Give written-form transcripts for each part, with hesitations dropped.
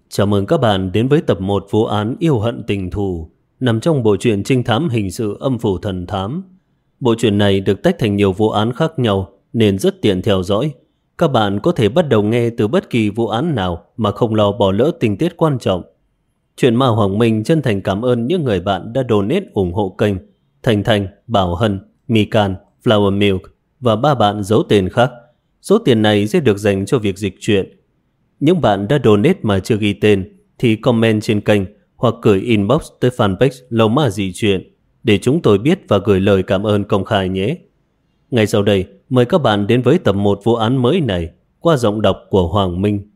Chào mừng các bạn đến với tập 1 vụ án yêu hận tình thù nằm trong bộ truyện trinh thám hình sự Âm phủ thần thám. Bộ truyện này được tách thành nhiều vụ án khác nhau nên rất tiện theo dõi. Các bạn có thể bắt đầu nghe từ bất kỳ vụ án nào mà không lo bỏ lỡ tình tiết quan trọng. Truyện Ma Hoàng Minh chân thành cảm ơn những người bạn đã donate ủng hộ kênh: Thành Thành, Bảo Hân, Mikan, Flower Milk và 3 bạn giấu tên khác. Số tiền này sẽ được dành cho việc dịch truyện. Những bạn đã donate mà chưa ghi tên thì comment trên kênh hoặc gửi inbox tới fanpage Lầu Ma Dị Truyện để chúng tôi biết và gửi lời cảm ơn công khai nhé. Ngay sau đây, mời các bạn đến với tập 1 vụ án mới này qua giọng đọc của Hoàng Minh.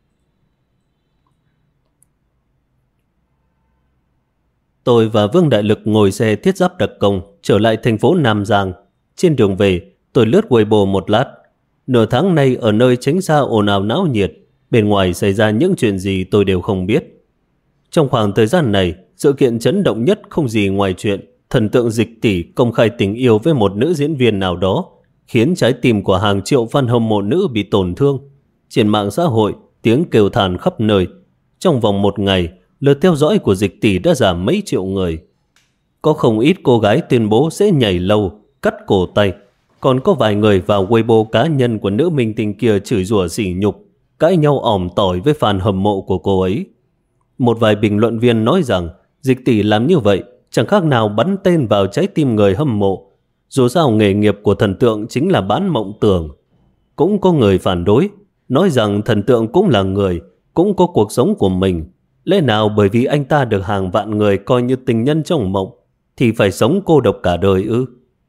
Tôi và Vương Đại Lực ngồi xe thiết giáp đặc công trở lại thành phố Nam Giang. Trên đường về, tôi lướt Weibo một lát. Nửa tháng nay ở nơi tránh xa ồn ào náo nhiệt, bên ngoài xảy ra những chuyện gì tôi đều không biết. Trong khoảng thời gian này, sự kiện chấn động nhất không gì ngoài chuyện thần tượng Dịch Tỷ công khai tình yêu với một nữ diễn viên nào đó, khiến trái tim của hàng triệu fan hâm mộ nữ bị tổn thương. Trên mạng xã hội, tiếng kêu than khắp nơi. Trong vòng một ngày, lượt theo dõi của Dịch Tỷ đã giảm mấy triệu người. Có không ít cô gái tuyên bố sẽ nhảy lầu, cắt cổ tay. Còn có vài người vào Weibo cá nhân của nữ minh tinh kia chửi rủa sỉ nhục, cãi nhau ỏm tỏi với fan hâm mộ của cô ấy. Một vài bình luận viên nói rằng Dịch Tỷ làm như vậy chẳng khác nào bắn tên vào trái tim người hâm mộ. Dù sao nghề nghiệp của thần tượng chính là bán mộng tưởng. Cũng có người phản đối, nói rằng thần tượng cũng là người, cũng có cuộc sống của mình. Lẽ nào bởi vì anh ta được hàng vạn người coi như tình nhân trong mộng thì phải sống cô độc cả đời ư?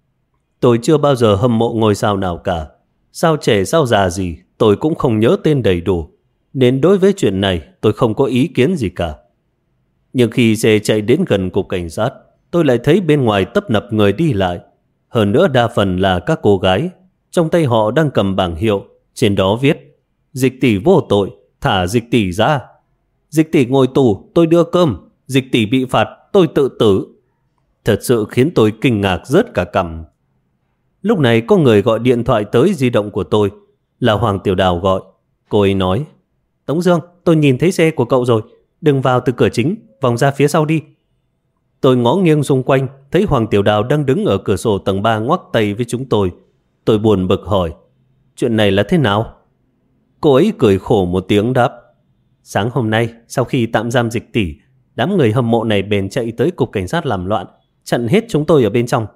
Tôi chưa bao giờ hâm mộ ngôi sao nào cả. Sao trẻ sao già gì tôi cũng không nhớ tên đầy đủ, nên đối với chuyện này tôi không có ý kiến gì cả. Nhưng khi xe chạy đến gần cục cảnh sát, tôi lại thấy bên ngoài tấp nập người đi lại. Hơn nữa đa phần là các cô gái. Trong tay họ đang cầm bảng hiệu, trên đó viết: Dịch Tỷ vô tội, thả Dịch Tỷ ra. Dịch Tỷ ngồi tù, tôi đưa cơm. Dịch Tỷ bị phạt, tôi tự tử. Thật sự khiến tôi kinh ngạc rớt cả cằm. Lúc này có người gọi điện thoại tới di động của tôi. Là Hoàng Tiểu Đào gọi. Cô ấy nói: Tống Dương, tôi nhìn thấy xe của cậu rồi. Đừng vào từ cửa chính, vòng ra phía sau đi. Tôi ngó nghiêng xung quanh, thấy Hoàng Tiểu Đào đang đứng ở cửa sổ tầng 3 ngoắc tay với chúng tôi. Tôi buồn bực hỏi: Chuyện này là thế nào? Cô ấy cười khổ một tiếng đáp: Sáng hôm nay, sau khi tạm giam Dịch Tỷ, đám người hâm mộ này bèn chạy tới cục cảnh sát làm loạn, chặn hết chúng tôi ở bên trong.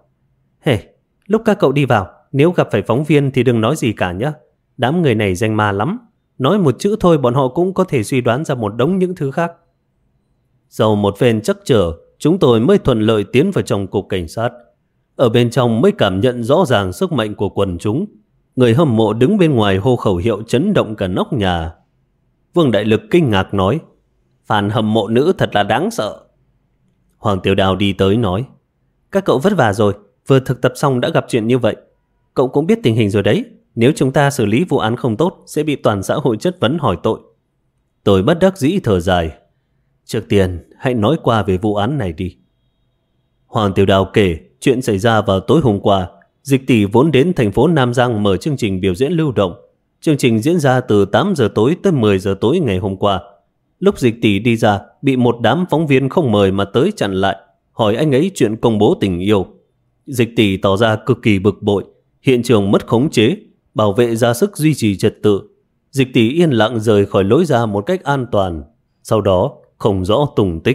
Lúc các cậu đi vào, nếu gặp phải phóng viên thì đừng nói gì cả nhé. Đám người này danh ma lắm. Nói một chữ thôi bọn họ cũng có thể suy đoán ra một đống những thứ khác. Sau một phen trắc trở, chúng tôi mới thuận lợi tiến vào trong cục cảnh sát. Ở bên trong mới cảm nhận rõ ràng sức mạnh của quần chúng. Người hâm mộ đứng bên ngoài hô khẩu hiệu chấn động cả nóc nhà. Vương Đại Lực kinh ngạc nói: Fan hâm mộ nữ thật là đáng sợ. Hoàng Tiểu Đào đi tới nói: Các cậu vất vả rồi, vừa thực tập xong đã gặp chuyện như vậy. Cậu cũng biết tình hình rồi đấy. Nếu chúng ta xử lý vụ án không tốt sẽ bị toàn xã hội chất vấn hỏi tội. Tôi bất đắc dĩ thở dài. Trước tiên hãy nói qua về vụ án này đi. Hoàng Tiểu Đào kể chuyện xảy ra vào tối hôm qua. Dịch Tỷ vốn đến thành phố Nam Giang mở chương trình biểu diễn lưu động. Chương trình diễn ra từ 8 giờ tối tới 10 giờ tối ngày hôm qua. Lúc Dịch Tỷ đi ra, bị một đám phóng viên không mời mà tới chặn lại, hỏi anh ấy chuyện công bố tình yêu. Dịch Tỷ tỏ ra cực kỳ bực bội. Hiện trường mất khống chế, bảo vệ ra sức duy trì trật tự. Dịch Tỷ yên lặng rời khỏi lối ra một cách an toàn. Sau đó không rõ tung tích.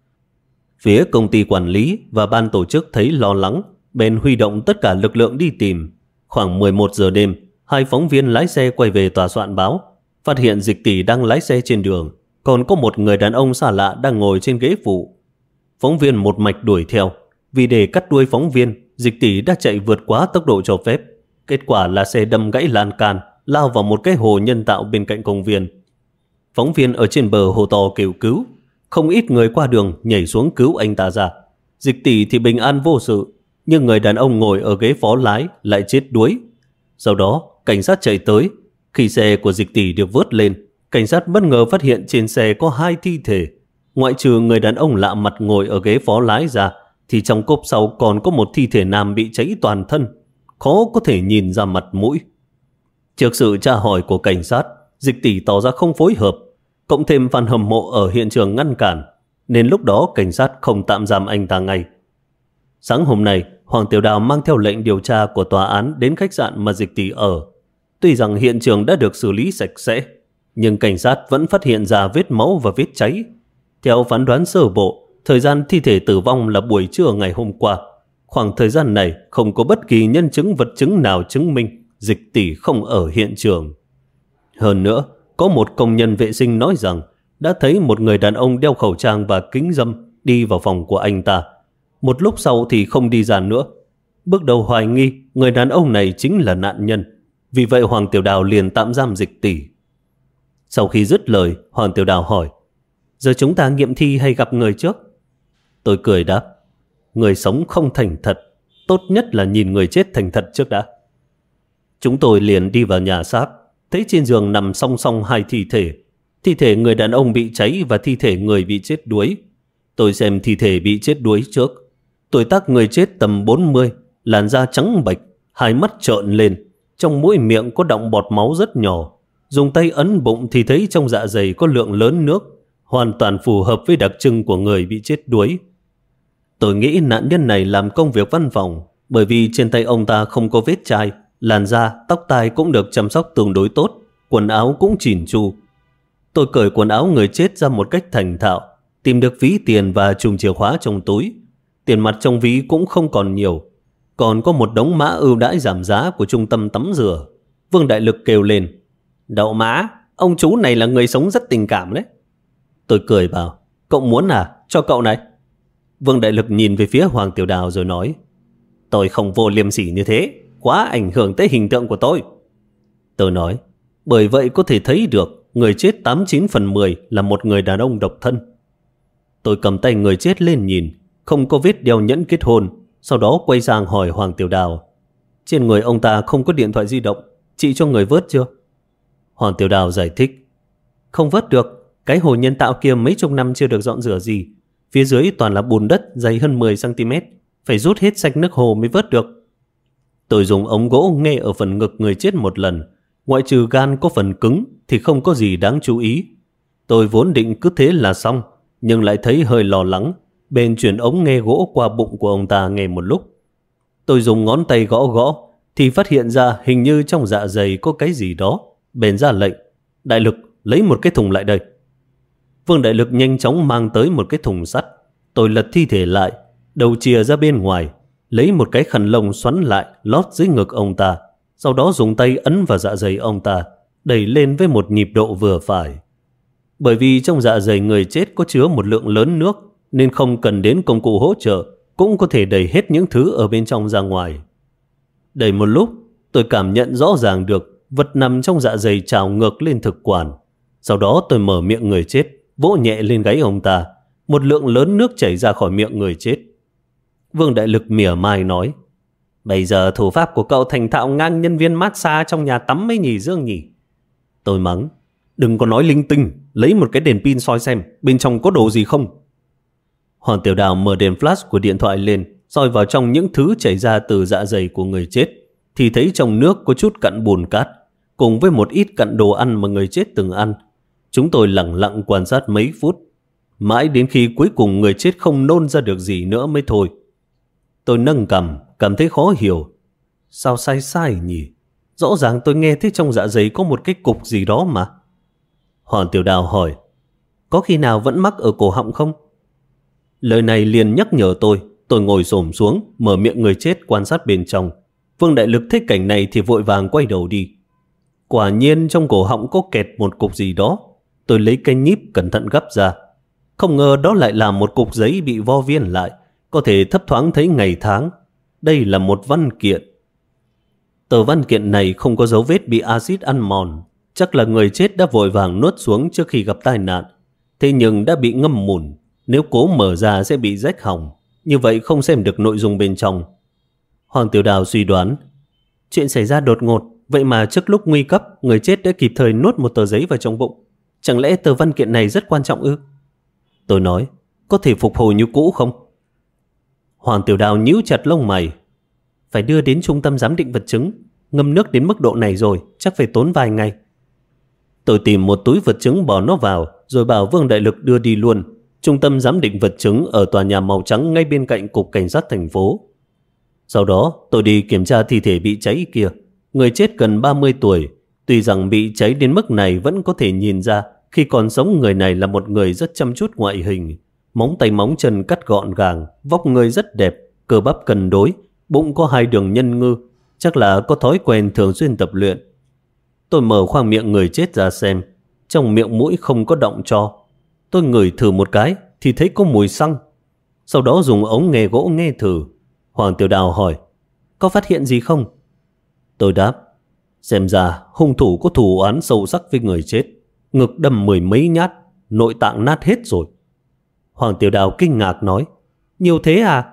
Phía công ty quản lý và ban tổ chức thấy lo lắng, bèn huy động tất cả lực lượng đi tìm. Khoảng 11 giờ đêm, 2 phóng viên lái xe quay về tòa soạn báo, phát hiện Dịch Tỷ đang lái xe trên đường, còn có một người đàn ông xa lạ đang ngồi trên ghế phụ. Phóng viên một mạch đuổi theo. Vì để cắt đuôi phóng viên, Dịch Tỷ đã chạy vượt quá tốc độ cho phép. Kết quả là xe đâm gãy lan can, lao vào một cái hồ nhân tạo bên cạnh công viên. Phóng viên ở trên bờ hồ to kêu cứu. Không ít người qua đường nhảy xuống cứu anh ta ra. Dịch Tỷ thì bình an vô sự, nhưng người đàn ông ngồi ở ghế phó lái lại chết đuối. Sau đó cảnh sát chạy tới. Khi xe của Dịch Tỷ được vớt lên, cảnh sát bất ngờ phát hiện trên xe có 2 thi thể. Ngoại trừ người đàn ông lạ mặt ngồi ở ghế phó lái ra, thì trong cốp sau còn có một thi thể nam bị cháy toàn thân, khó có thể nhìn ra mặt mũi. Trước sự tra hỏi của cảnh sát, Dịch Tỷ tỏ ra không phối hợp. cộng thêm fan hâm mộ ở hiện trường ngăn cản, nên lúc đó cảnh sát không tạm giam anh ta ngay. Sáng hôm nay, Hoàng Tiểu Đào mang theo lệnh điều tra của tòa án đến khách sạn mà Dịch Tỷ ở. Tuy rằng hiện trường đã được xử lý sạch sẽ, nhưng cảnh sát vẫn phát hiện ra vết máu và vết cháy. Theo phán đoán sơ bộ, thời gian thi thể tử vong là buổi trưa ngày hôm qua. Khoảng thời gian này không có bất kỳ nhân chứng vật chứng nào chứng minh Dịch Tỷ không ở hiện trường. Hơn nữa, có một công nhân vệ sinh nói rằng đã thấy một người đàn ông đeo khẩu trang và kính râm đi vào phòng của anh ta. Một lúc sau thì không đi ra nữa. Bước đầu hoài nghi người đàn ông này chính là nạn nhân. Vì vậy Hoàng Tiểu Đào liền tạm giam Dịch Tỷ. Sau khi dứt lời, Hoàng Tiểu Đào hỏi: giờ chúng ta nghiệm thi hay gặp người trước? Tôi cười đáp: người sống không thành thật, tốt nhất là nhìn người chết thành thật trước đã. Chúng tôi liền đi vào nhà xác, thấy trên giường nằm song song hai thi thể. Thi thể người đàn ông bị cháy và thi thể người bị chết đuối. Tôi xem thi thể bị chết đuối trước. Tuổi tác người chết tầm 40, làn da trắng bệch, hai mắt trợn lên, trong mũi miệng có đọng bọt máu rất nhỏ. Dùng tay ấn bụng thì thấy trong dạ dày có lượng lớn nước, hoàn toàn phù hợp với đặc trưng của người bị chết đuối. Tôi nghĩ nạn nhân này làm công việc văn phòng, bởi vì trên tay ông ta không có vết chai, làn da, tóc tai cũng được chăm sóc tương đối tốt, quần áo cũng chỉn chu. Tôi cởi quần áo người chết ra một cách thành thạo, tìm được ví tiền và chùm chìa khóa trong túi. Tiền mặt trong ví cũng không còn nhiều, còn có một đống mã ưu đãi giảm giá của trung tâm tắm rửa. Vương Đại Lực kêu lên: đậu mã, ông chú này là người sống rất tình cảm đấy. Tôi cười bảo: cậu muốn à, cho cậu này. Vương Đại Lực nhìn về phía Hoàng Tiểu Đào rồi nói: tôi không vô liêm sỉ như thế, quá ảnh hưởng tới hình tượng của tôi. Tôi nói: bởi vậy có thể thấy được người chết 89 phần 10 là một người đàn ông độc thân. Tôi cầm tay người chết lên nhìn, không có vết đeo nhẫn kết hôn. Sau đó quay sang hỏi Hoàng Tiểu Đào: trên người ông ta không có điện thoại di động, chị cho người vớt chưa? Hoàng Tiểu Đào giải thích: không vớt được, cái hồ nhân tạo kia mấy chục năm chưa được dọn rửa gì, phía dưới toàn là bùn đất dày hơn 10 cm, phải rút hết sạch nước hồ mới vớt được. Tôi dùng ống gỗ nghe ở phần ngực người chết một lần, ngoại trừ gan có phần cứng thì không có gì đáng chú ý. Tôi vốn định cứ thế là xong, nhưng lại thấy hơi lo lắng, bèn chuyển ống nghe gỗ qua bụng của ông ta nghe một lúc. Tôi dùng ngón tay gõ gõ thì phát hiện ra hình như trong dạ dày có cái gì đó, bèn ra lệnh: Đại Lực, lấy một cái thùng lại đây. Vương Đại Lực nhanh chóng mang tới một cái thùng sắt. Tôi lật thi thể lại, đầu chìa ra bên ngoài, lấy một cái khăn lông xoắn lại lót dưới ngực ông ta, sau đó dùng tay ấn vào dạ dày ông ta, đẩy lên với một nhịp độ vừa phải. Bởi vì trong dạ dày người chết có chứa một lượng lớn nước, nên không cần đến công cụ hỗ trợ cũng có thể đẩy hết những thứ ở bên trong ra ngoài. Đẩy một lúc, tôi cảm nhận rõ ràng được vật nằm trong dạ dày trào ngược lên thực quản. Sau đó tôi mở miệng người chết, vỗ nhẹ lên gáy ông ta. Một lượng lớn nước chảy ra khỏi miệng người chết. Vương Đại Lực mỉa mai nói: bây giờ thủ pháp của cậu thành thạo ngang nhân viên massage trong nhà tắm mấy nhỉ Dương nhỉ? Tôi mắng: đừng có nói linh tinh, lấy một cái đèn pin soi xem bên trong có đồ gì không. Hoàng Tiểu Đào mở đèn flash của điện thoại lên, soi vào trong những thứ chảy ra từ dạ dày của người chết, thì thấy trong nước có chút cặn bùn cát, cùng với một ít cặn đồ ăn mà người chết từng ăn. Chúng tôi lặng lặng quan sát mấy phút, mãi đến khi cuối cùng người chết không nôn ra được gì nữa mới thôi. Tôi nâng cằm, cảm thấy khó hiểu. Sao sai sai nhỉ? Rõ ràng tôi nghe thấy trong dạ dày có một cái cục gì đó mà. Hoàng Tiểu Đào hỏi: có khi nào vẫn mắc ở cổ họng không? Lời này liền nhắc nhở tôi ngồi xổm xuống, mở miệng người chết quan sát bên trong. Vương Đại Lực thấy cảnh này thì vội vàng quay đầu đi. Quả nhiên trong cổ họng có kẹt một cục gì đó. Tôi lấy cây nhíp cẩn thận gấp ra. Không ngờ đó lại là một cục giấy bị vo viên lại, có thể thấp thoáng thấy ngày tháng. Đây là một văn kiện. Tờ văn kiện này không có dấu vết bị axit ăn mòn, chắc là người chết đã vội vàng nuốt xuống trước khi gặp tai nạn. Thế nhưng đã bị ngâm mùn, nếu cố mở ra sẽ bị rách hỏng, như vậy không xem được nội dung bên trong. Hoàng Tiểu Đào suy đoán: chuyện xảy ra đột ngột, vậy mà trước lúc nguy cấp người chết đã kịp thời nuốt một tờ giấy vào trong bụng. Chẳng lẽ tờ văn kiện này rất quan trọng ư? Tôi nói: có thể phục hồi như cũ không? Hoàng Tiểu Đào nhíu chặt lông mày: phải đưa đến trung tâm giám định vật chứng, ngâm nước đến mức độ này rồi chắc phải tốn vài ngày. Tôi tìm một túi vật chứng bỏ nó vào, rồi bảo Vương Đại Lực đưa đi luôn. Trung tâm giám định vật chứng ở tòa nhà màu trắng ngay bên cạnh cục cảnh sát thành phố. Sau đó tôi đi kiểm tra thi thể bị cháy kia. Người chết gần 30 tuổi. Tuy rằng bị cháy đến mức này vẫn có thể nhìn ra khi còn sống người này là một người rất chăm chút ngoại hình. Móng tay móng chân cắt gọn gàng, vóc người rất đẹp, cơ bắp cân đối, bụng có 2 đường nhân ngư, chắc là có thói quen thường xuyên tập luyện. Tôi mở khoang miệng người chết ra xem, trong miệng mũi không có động tro. Tôi ngửi thử một cái thì thấy có mùi xăng. Sau đó dùng ống nghe gỗ nghe thử. Hoàng Tiểu Đào hỏi, có phát hiện gì không? Tôi đáp, xem ra hung thủ có thù oán sâu sắc với người chết, ngực đâm 10 mấy nhát, nội tạng nát hết rồi. Hoàng Tiểu Đào kinh ngạc nói, nhiều thế à?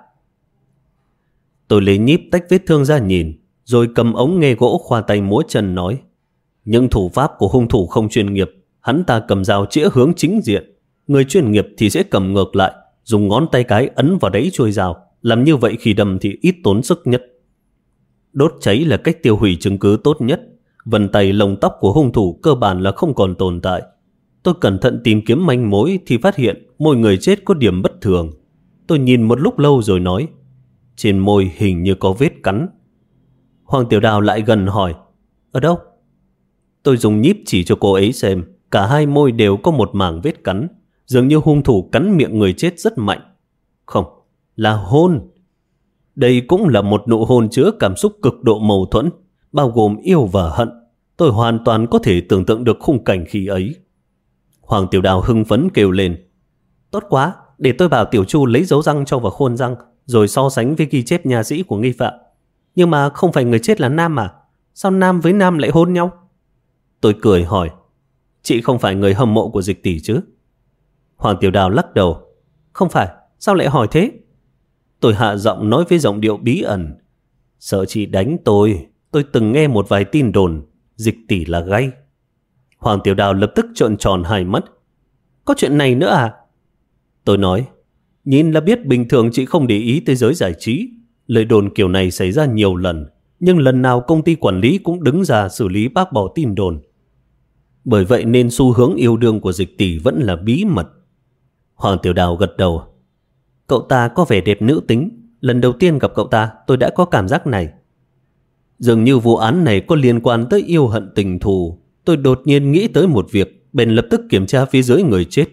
Tôi lấy nhíp tách vết thương ra nhìn, rồi cầm ống nghe gỗ khoa tay múa chân nói, những thủ pháp của hung thủ không chuyên nghiệp, hắn ta cầm dao chĩa hướng chính diện, người chuyên nghiệp thì sẽ cầm ngược lại, dùng ngón tay cái ấn vào đáy chuôi dao, làm như vậy khi đâm thì ít tốn sức nhất. Đốt cháy là cách tiêu hủy chứng cứ tốt nhất. Vân tay lông tóc của hung thủ cơ bản là không còn tồn tại. Tôi cẩn thận tìm kiếm manh mối thì phát hiện môi người chết có điểm bất thường. Tôi nhìn một lúc lâu rồi nói, trên môi hình như có vết cắn. Hoàng Tiểu Đào lại gần hỏi, ở đâu? Tôi dùng nhíp chỉ cho cô ấy xem, cả hai môi đều có một mảng vết cắn, dường như hung thủ cắn miệng người chết rất mạnh. Không, là hôn. Đây cũng là một nụ hôn chứa cảm xúc cực độ mâu thuẫn, bao gồm yêu và hận. Tôi hoàn toàn có thể tưởng tượng được khung cảnh khi ấy. Hoàng Tiểu Đào hưng phấn kêu lên, tốt quá, để tôi bảo Tiểu Chu lấy dấu răng cho vào khuôn răng, rồi so sánh với ghi chép nhà sĩ của nghi phạm. Nhưng mà không phải người chết là nam à? Sao nam với nam lại hôn nhau? Tôi cười hỏi, chị không phải người hâm mộ của Dịch tỷ chứ? Hoàng Tiểu Đào lắc đầu, không phải, sao lại hỏi thế? Tôi hạ giọng nói với giọng điệu bí ẩn, sợ chị đánh tôi từng nghe một vài tin đồn Dịch tỷ là gay. Hoàng Tiểu Đào lập tức trợn tròn hai mắt, có chuyện này nữa à? Tôi nói, nhìn là biết bình thường chị không để ý tới giới giải trí. Lời đồn kiểu này xảy ra nhiều lần, nhưng lần nào công ty quản lý cũng đứng ra xử lý bác bỏ tin đồn. Bởi vậy nên xu hướng yêu đương của Dịch tỷ vẫn là bí mật. Hoàng Tiểu Đào gật đầu, cậu ta có vẻ đẹp nữ tính. Lần đầu tiên gặp cậu ta tôi đã có cảm giác này. Dường như vụ án này có liên quan tới yêu hận tình thù. Tôi đột nhiên nghĩ tới một việc, bèn lập tức kiểm tra phía dưới người chết.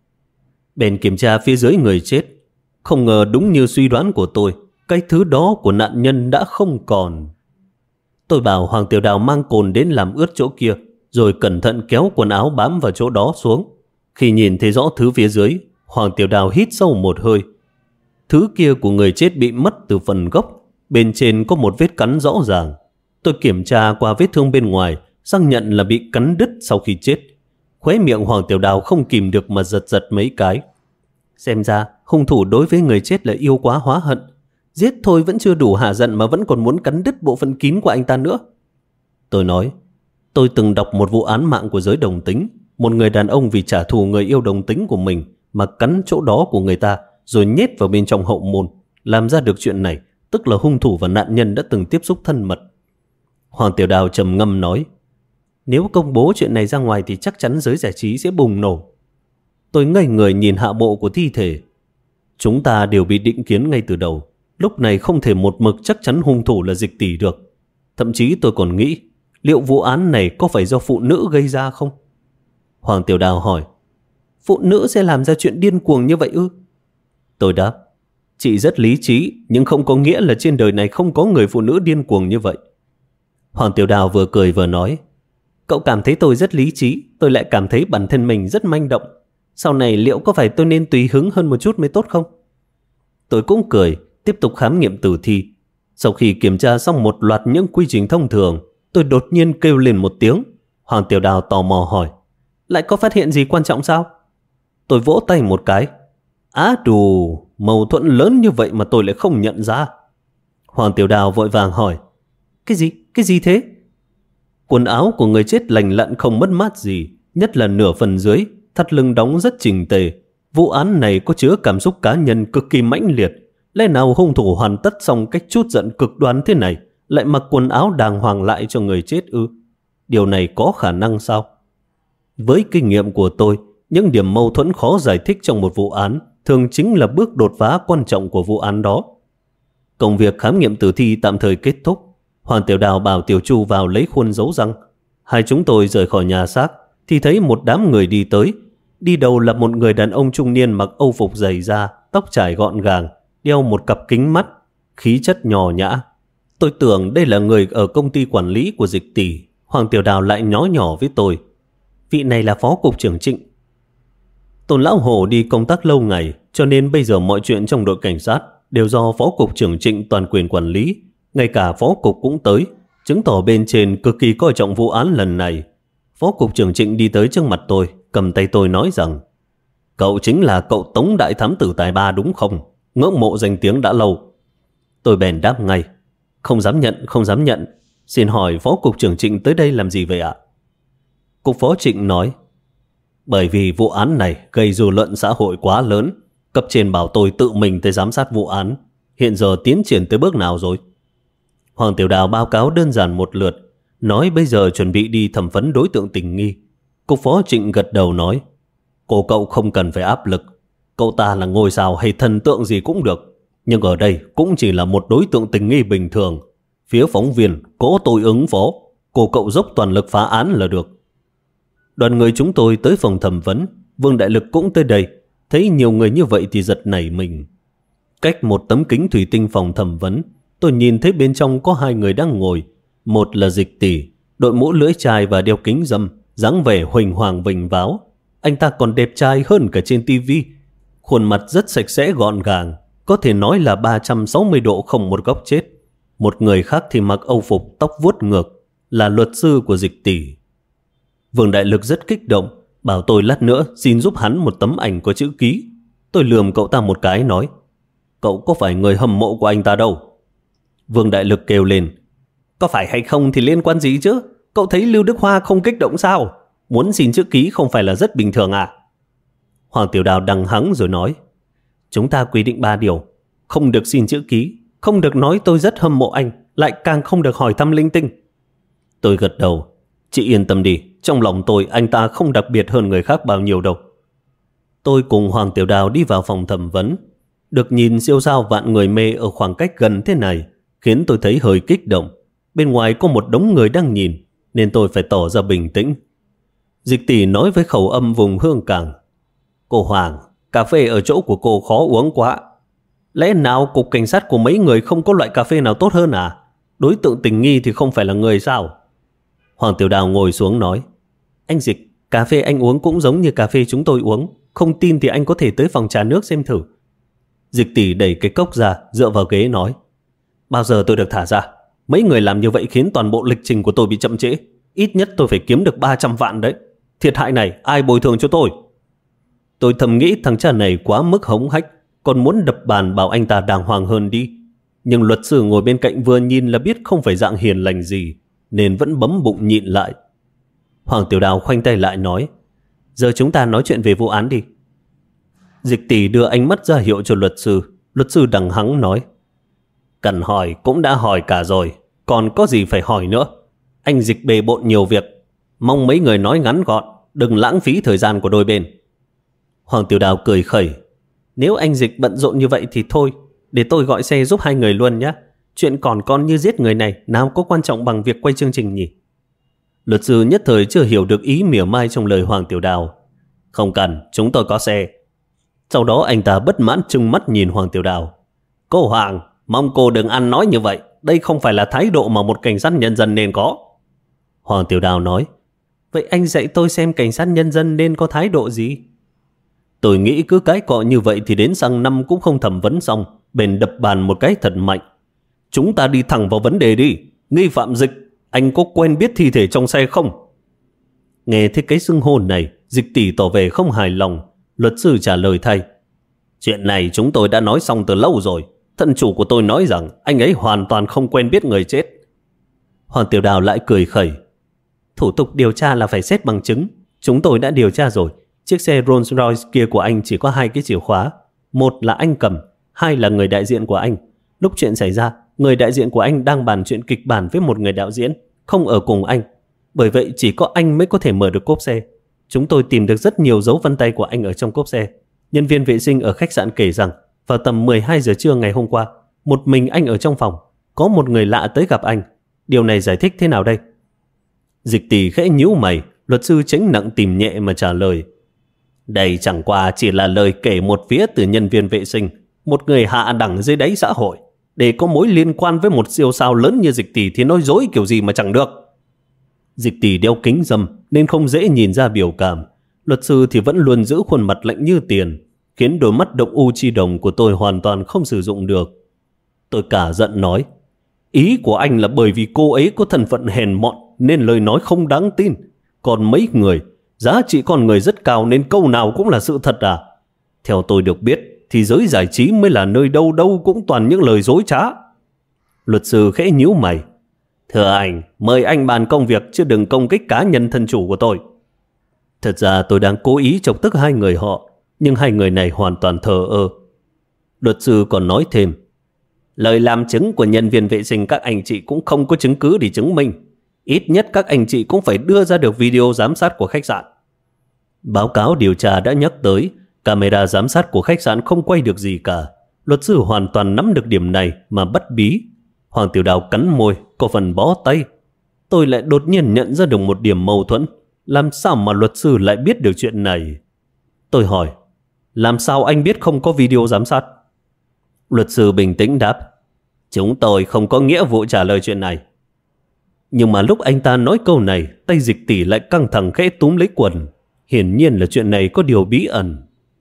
Không ngờ đúng như suy đoán của tôi, cái thứ đó của nạn nhân đã không còn. Tôi bảo Hoàng Tiểu Đào mang cồn đến làm ướt chỗ kia, rồi cẩn thận kéo quần áo bám vào chỗ đó xuống. Khi nhìn thấy rõ thứ phía dưới, Hoàng Tiểu Đào hít sâu một hơi. Thứ kia của người chết bị mất từ phần gốc, bên trên có một vết cắn rõ ràng. Tôi kiểm tra qua vết thương bên ngoài, xác nhận là bị cắn đứt sau khi chết. Khóe miệng Hoàng Tiểu Đào không kìm được mà giật giật mấy cái. Xem ra hung thủ đối với người chết là yêu quá hóa hận. Giết thôi vẫn chưa đủ hạ giận mà vẫn còn muốn cắn đứt bộ phận kín của anh ta nữa. Tôi nói, tôi từng đọc một vụ án mạng của giới đồng tính. Một người đàn ông vì trả thù người yêu đồng tính của mình mà cắn chỗ đó của người ta, rồi nhét vào bên trong hậu môn. Làm ra được chuyện này, tức là hung thủ và nạn nhân đã từng tiếp xúc thân mật. Hoàng Tiểu Đào trầm ngâm nói, nếu công bố chuyện này ra ngoài thì chắc chắn giới giải trí sẽ bùng nổ. Tôi ngây người nhìn hạ bộ của thi thể. Chúng ta đều bị định kiến ngay từ đầu. Lúc này không thể một mực chắc chắn hung thủ là Dịch tỷ được. Thậm chí tôi còn nghĩ, liệu vụ án này có phải do phụ nữ gây ra không? Hoàng Tiểu Đào hỏi, phụ nữ sẽ làm ra chuyện điên cuồng như vậy ư? Tôi đáp, chị rất lý trí, nhưng không có nghĩa là trên đời này không có người phụ nữ điên cuồng như vậy. Hoàng Tiểu Đào vừa cười vừa nói, cậu cảm thấy tôi rất lý trí, tôi lại cảm thấy bản thân mình rất manh động. Sau này liệu có phải tôi nên tùy hứng hơn một chút mới tốt không? Tôi cũng cười, tiếp tục khám nghiệm tử thi. Sau khi kiểm tra xong một loạt những quy trình thông thường, tôi đột nhiên kêu lên một tiếng. Hoàng Tiểu Đào tò mò hỏi, lại có phát hiện gì quan trọng sao? Tôi vỗ tay một cái. Á đù, mâu thuẫn lớn như vậy mà tôi lại không nhận ra. Hoàng Tiểu Đào vội vàng hỏi, cái gì thế? Quần áo của người chết lành lặn không mất mát gì, nhất là nửa phần dưới, thắt lưng đóng rất chỉnh tề. Vụ án này có chứa cảm xúc cá nhân cực kỳ mãnh liệt. Lẽ nào hung thủ hoàn tất xong cách trút giận cực đoan thế này lại mặc quần áo đàng hoàng lại cho người chết ư? Điều này có khả năng sao? Với kinh nghiệm của tôi những điểm mâu thuẫn khó giải thích trong một vụ án thường chính là bước đột phá quan trọng của vụ án đó. Công việc khám nghiệm tử thi tạm thời kết thúc. Hoàng Tiểu Đào bảo Tiểu Chu vào lấy khuôn giấu răng. Hai chúng tôi rời khỏi nhà xác thì thấy một đám người đi tới. Đi đầu là một người đàn ông trung niên mặc âu phục dày da, tóc trải gọn gàng, đeo một cặp kính mắt, khí chất nho nhã. Tôi tưởng đây là người ở công ty quản lý của Dịch Tỷ. Hoàng Tiểu Đào lại nói nhỏ với tôi: vị này là phó cục trưởng Trịnh. Tôn lão Hồ đi công tác lâu ngày, cho nên bây giờ mọi chuyện trong đội cảnh sát đều do phó cục trưởng Trịnh toàn quyền quản lý. Ngay cả phó cục cũng tới, chứng tỏ bên trên cực kỳ coi trọng vụ án lần này. Phó cục trưởng Trịnh đi tới trước mặt tôi, cầm tay tôi nói rằng: cậu chính là cậu Tống đại thám tử tài ba đúng không? Ngưỡng mộ danh tiếng đã lâu. Tôi bèn đáp ngay: không dám nhận, không dám nhận. Xin hỏi phó cục trưởng Trịnh tới đây làm gì vậy ạ? Cục phó Trịnh nói: bởi vì vụ án này gây dư luận xã hội quá lớn, cấp trên bảo tôi tự mình tới giám sát vụ án. Hiện giờ tiến triển tới bước nào rồi? Hoàng Tiểu Đào báo cáo đơn giản một lượt, nói bây giờ chuẩn bị đi thẩm vấn đối tượng tình nghi. Cục phó Trịnh gật đầu nói: cô cậu không cần phải áp lực. Cậu ta là ngôi sao hay thần tượng gì cũng được, nhưng ở đây cũng chỉ là một đối tượng tình nghi bình thường. Phía phóng viên có tôi ứng phó, cô cậu dốc toàn lực phá án là được. Đoàn người chúng tôi tới phòng thẩm vấn. Vương Đại Lực cũng tới đây. Thấy nhiều người như vậy thì giật nảy mình. Cách một tấm kính thủy tinh phòng thẩm vấn, tôi nhìn thấy bên trong có hai người đang ngồi. Một là Dịch Tỷ, đội mũ lưỡi chai và đeo kính râm, dáng vẻ huỳnh hoàng vinh váo. Anh ta còn đẹp trai hơn cả trên tivi. Khuôn mặt rất sạch sẽ gọn gàng, có thể nói là 360 độ không một góc chết. Một người khác thì mặc âu phục, tóc vuốt ngược, là luật sư của Dịch Tỷ. Vương Đại Lực rất kích động, bảo tôi lát nữa xin giúp hắn một tấm ảnh có chữ ký. Tôi lườm cậu ta một cái nói: cậu có phải người hâm mộ của anh ta đâu? Vương Đại Lực kêu lên: có phải hay không thì liên quan gì chứ? Cậu thấy Lưu Đức Hoa không kích động sao? Muốn xin chữ ký không phải là rất bình thường à? Hoàng Tiểu Đào đằng hắng rồi nói: chúng ta quy định 3 điều. Không được xin chữ ký, không được nói tôi rất hâm mộ anh, lại càng không được hỏi thăm linh tinh. Tôi gật đầu: chị yên tâm đi, trong lòng tôi anh ta không đặc biệt hơn người khác bao nhiêu đâu. Tôi cùng Hoàng Tiểu Đào đi vào phòng thẩm vấn. Được nhìn siêu sao vạn người mê ở khoảng cách gần thế này khiến tôi thấy hơi kích động. Bên ngoài có một đống người đang nhìn nên tôi phải tỏ ra bình tĩnh. Dịch Tỷ nói với khẩu âm vùng Hương Cảng: cô Hoàng, cà phê ở chỗ của cô khó uống quá. Lẽ nào cục cảnh sát của mấy người không có loại cà phê nào tốt hơn à? Đối tượng tình nghi thì không phải là người sao? Hoàng Tiểu Đào ngồi xuống nói: anh Dịch, cà phê anh uống cũng giống như cà phê chúng tôi uống. Không tin thì anh có thể tới phòng trà nước xem thử. Dịch Tỷ đẩy cái cốc ra, dựa vào ghế nói: bao giờ tôi được thả ra? Mấy người làm như vậy khiến toàn bộ lịch trình của tôi bị chậm trễ. Ít nhất tôi phải kiếm được 300 vạn đấy. Thiệt hại này ai bồi thường cho tôi? Tôi thầm nghĩ thằng cha này quá mức hống hách, còn muốn đập bàn bảo anh ta đàng hoàng hơn đi. Nhưng luật sư ngồi bên cạnh vừa nhìn là biết không phải dạng hiền lành gì, nên vẫn bấm bụng nhịn lại. Hoàng Tiểu Đào khoanh tay lại nói: giờ chúng ta nói chuyện về vụ án đi. Dịch Tỷ đưa ánh mắt ra hiệu cho luật sư. Luật sư đằng hắng nói: cần hỏi cũng đã hỏi cả rồi, còn có gì phải hỏi nữa. Anh Dịch bề bộn nhiều việc, mong mấy người nói ngắn gọn, đừng lãng phí thời gian của đôi bên. Hoàng Tiểu Đào cười khẩy: nếu anh Dịch bận rộn như vậy thì thôi, để tôi gọi xe giúp hai người luôn nhé. Chuyện còn con như giết người này nào có quan trọng bằng việc quay chương trình nhỉ? Luật sư nhất thời chưa hiểu được ý mỉa mai trong lời Hoàng Tiểu Đào. Không cần, chúng tôi có xe. Sau đó anh ta bất mãn trừng mắt nhìn Hoàng Tiểu Đào: cô Hoàng, mong cô đừng ăn nói như vậy. Đây không phải là thái độ mà một cảnh sát nhân dân nên có. Hoàng Tiểu Đào nói: vậy anh dạy tôi xem cảnh sát nhân dân nên có thái độ gì? Tôi nghĩ cứ cái cọ như vậy thì đến sang năm cũng không thẩm vấn xong, bèn đập bàn một cái thật mạnh. Chúng ta đi thẳng vào vấn đề đi. Nghi phạm Dịch, anh có quen biết thi thể trong xe không? Nghe thấy cái xưng hô này, Dịch Tỷ tỏ vẻ không hài lòng. Luật sư trả lời thay: chuyện này chúng tôi đã nói xong từ lâu rồi. Thân chủ của tôi nói rằng anh ấy hoàn toàn không quen biết người chết. Hoàng Tiểu Đào lại cười khẩy: thủ tục điều tra là phải xét bằng chứng. Chúng tôi đã điều tra rồi. Chiếc xe Rolls Royce kia của anh chỉ có 2 cái chìa khóa. Một là anh cầm, 2 là người đại diện của anh. Lúc chuyện xảy ra, người đại diện của anh đang bàn chuyện kịch bản với một người đạo diễn, không ở cùng anh. Bởi vậy chỉ có anh mới có thể mở được cốp xe. Chúng tôi tìm được rất nhiều dấu vân tay của anh ở trong cốp xe. Nhân viên vệ sinh ở khách sạn kể rằng vào tầm 12 giờ trưa ngày hôm qua, một mình anh ở trong phòng, có một người lạ tới gặp anh. Điều này giải thích thế nào đây? Dịch Tỷ khẽ nhíu mày, luật sư tránh nặng tìm nhẹ mà trả lời. Đây chẳng qua chỉ là lời kể một phía từ nhân viên vệ sinh, một người hạ đẳng dưới đáy xã hội. Để có mối liên quan với một siêu sao lớn như Dịch Tỷ thì nói dối kiểu gì mà chẳng được. Dịch Tỷ đeo kính râm nên không dễ nhìn ra biểu cảm. Luật sư thì vẫn luôn giữ khuôn mặt lạnh như tiền, khiến đôi mắt độc u chi đồng của tôi hoàn toàn không sử dụng được. Tôi cả giận nói, ý của anh là bởi vì cô ấy có thân phận hèn mọn nên lời nói không đáng tin. Còn mấy người, giá trị con người rất cao nên câu nào cũng là sự thật à? Theo tôi được biết thì giới giải trí mới là nơi đâu đâu cũng toàn những lời dối trá. Luật sư khẽ nhíu mày. Thưa anh, mời anh bàn công việc chứ đừng công kích cá nhân thân chủ của tôi. Thật ra tôi đang cố ý chọc tức hai người họ, nhưng hai người này hoàn toàn thờ ơ. Luật sư còn nói thêm, lời làm chứng của nhân viên vệ sinh các anh chị cũng không có chứng cứ để chứng minh. Ít nhất các anh chị cũng phải đưa ra được video giám sát của khách sạn. Báo cáo điều tra đã nhắc tới, camera giám sát của khách sạn không quay được gì cả. Luật sư hoàn toàn nắm được điểm này mà bắt bí. Hoàng Tiểu Đào cắn môi, có phần bó tay. Tôi lại đột nhiên nhận ra được một điểm mâu thuẫn. Làm sao mà luật sư lại biết được chuyện này? Tôi hỏi, làm sao anh biết không có video giám sát? Luật sư bình tĩnh đáp, chúng tôi không có nghĩa vụ trả lời chuyện này. Nhưng mà lúc anh ta nói câu này, tay Dịch Tỷ lại căng thẳng khẽ túm lấy quần. Hiển nhiên là chuyện này có điều bí ẩn.